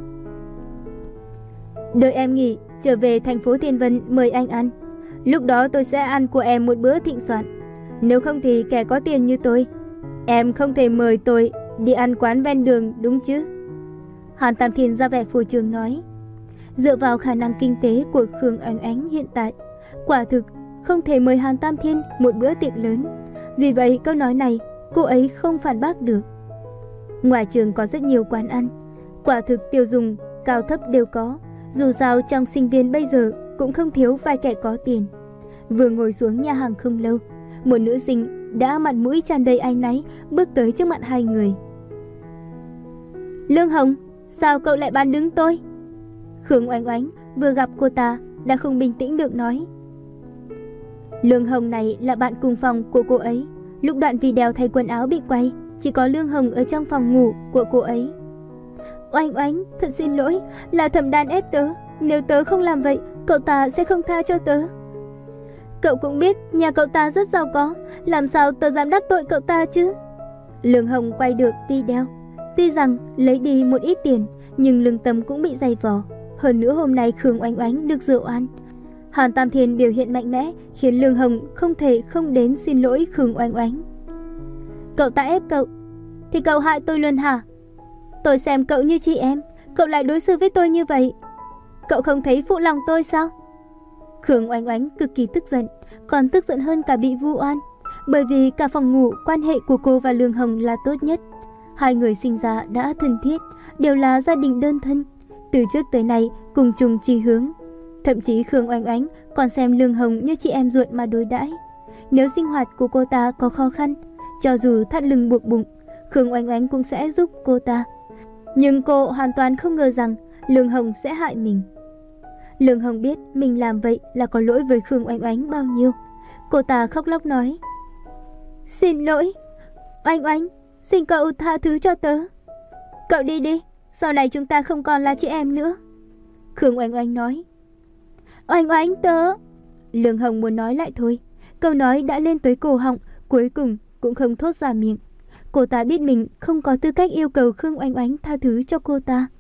Đợi em nghỉ, trở về thành phố Thiên Vân mời anh ăn. Lúc đó tôi sẽ ăn của em một bữa thịnh soạn. Nếu không thì kẻ có tiền như tôi, em không thể mời tôi đi ăn quán ven đường đúng chứ? Hàn Tam Thiên ra vẻ phô trương nói. Dựa vào khả năng kinh tế của Khương Oanh Oanh hiện tại, quả thực không thể mời Hàn Tam Thiên một bữa tiệc lớn. Vì vậy câu nói này cô ấy không phản bác được. Ngoài trường có rất nhiều quán ăn, quả thực tiêu dùng cao thấp đều có. Dù sao trong sinh viên bây giờ cũng không thiếu vài kẻ có tiền. Vừa ngồi xuống nhà hàng không lâu, một nữ sinh đã mặt mũi tràn đầy áy náy bước tới trước mặt hai người. Lương Hồng, sao cậu lại bán đứng tôi? Khương Oanh Oanh vừa gặp cô ta đã không bình tĩnh được nói. Lương Hồng này là bạn cùng phòng của cô ấy. Lúc đoạn video thay quần áo bị quay, chỉ có Lương Hồng ở trong phòng ngủ của cô ấy. Oanh Oanh, thật xin lỗi, là Thẩm Đan ép tớ. Nếu tớ không làm vậy, cậu ta sẽ không tha cho tớ. Cậu cũng biết nhà cậu ta rất giàu có, làm sao tớ dám đắc tội cậu ta chứ? Lương Hồng quay được video. Tuy rằng lấy đi một ít tiền, nhưng lương tâm cũng bị dày vò. Hơn nữa hôm nay Khương Oanh Oanh được rượu oan. Hàn Tam Thiên biểu hiện mạnh mẽ khiến Lương Hồng không thể không đến xin lỗi Khương Oanh Oanh. Cậu ta ép cậu, thì cậu hại tôi luôn hả? Tôi xem cậu như chị em, cậu lại đối xử với tôi như vậy. Cậu không thấy phụ lòng tôi sao? Khương Oanh Oanh cực kỳ tức giận, còn tức giận hơn cả bị vu oan. Bởi vì cả phòng ngủ quan hệ của cô và Lương Hồng là tốt nhất. Hai người sinh ra đã thân thiết, đều là gia đình đơn thân. từ trước tới nay cùng chung chí hướng. Thậm chí Khương Oanh Oanh còn xem Lương Hồng như chị em ruột mà đối đãi. Nếu sinh hoạt của cô ta có khó khăn, cho dù thắt lưng buộc bụng, Khương Oanh Oanh cũng sẽ giúp cô ta. Nhưng cô hoàn toàn không ngờ rằng Lương Hồng sẽ hại mình. Lương Hồng biết mình làm vậy là có lỗi với Khương Oanh Oanh bao nhiêu. Cô ta khóc lóc nói: "Xin lỗi, Oanh Oanh, xin cậu tha thứ cho tớ. Cậu đi đi, sau này chúng ta không còn là chị em nữa." Khương Oanh Oanh nói. "Oanh Oanh tớ..." Lương Hồng muốn nói lại thôi. Câu nói đã lên tới cổ họng, cuối cùng cũng không thốt ra miệng. Cô ta biết mình không có tư cách yêu cầu Khương Oanh Oanh tha thứ cho cô ta.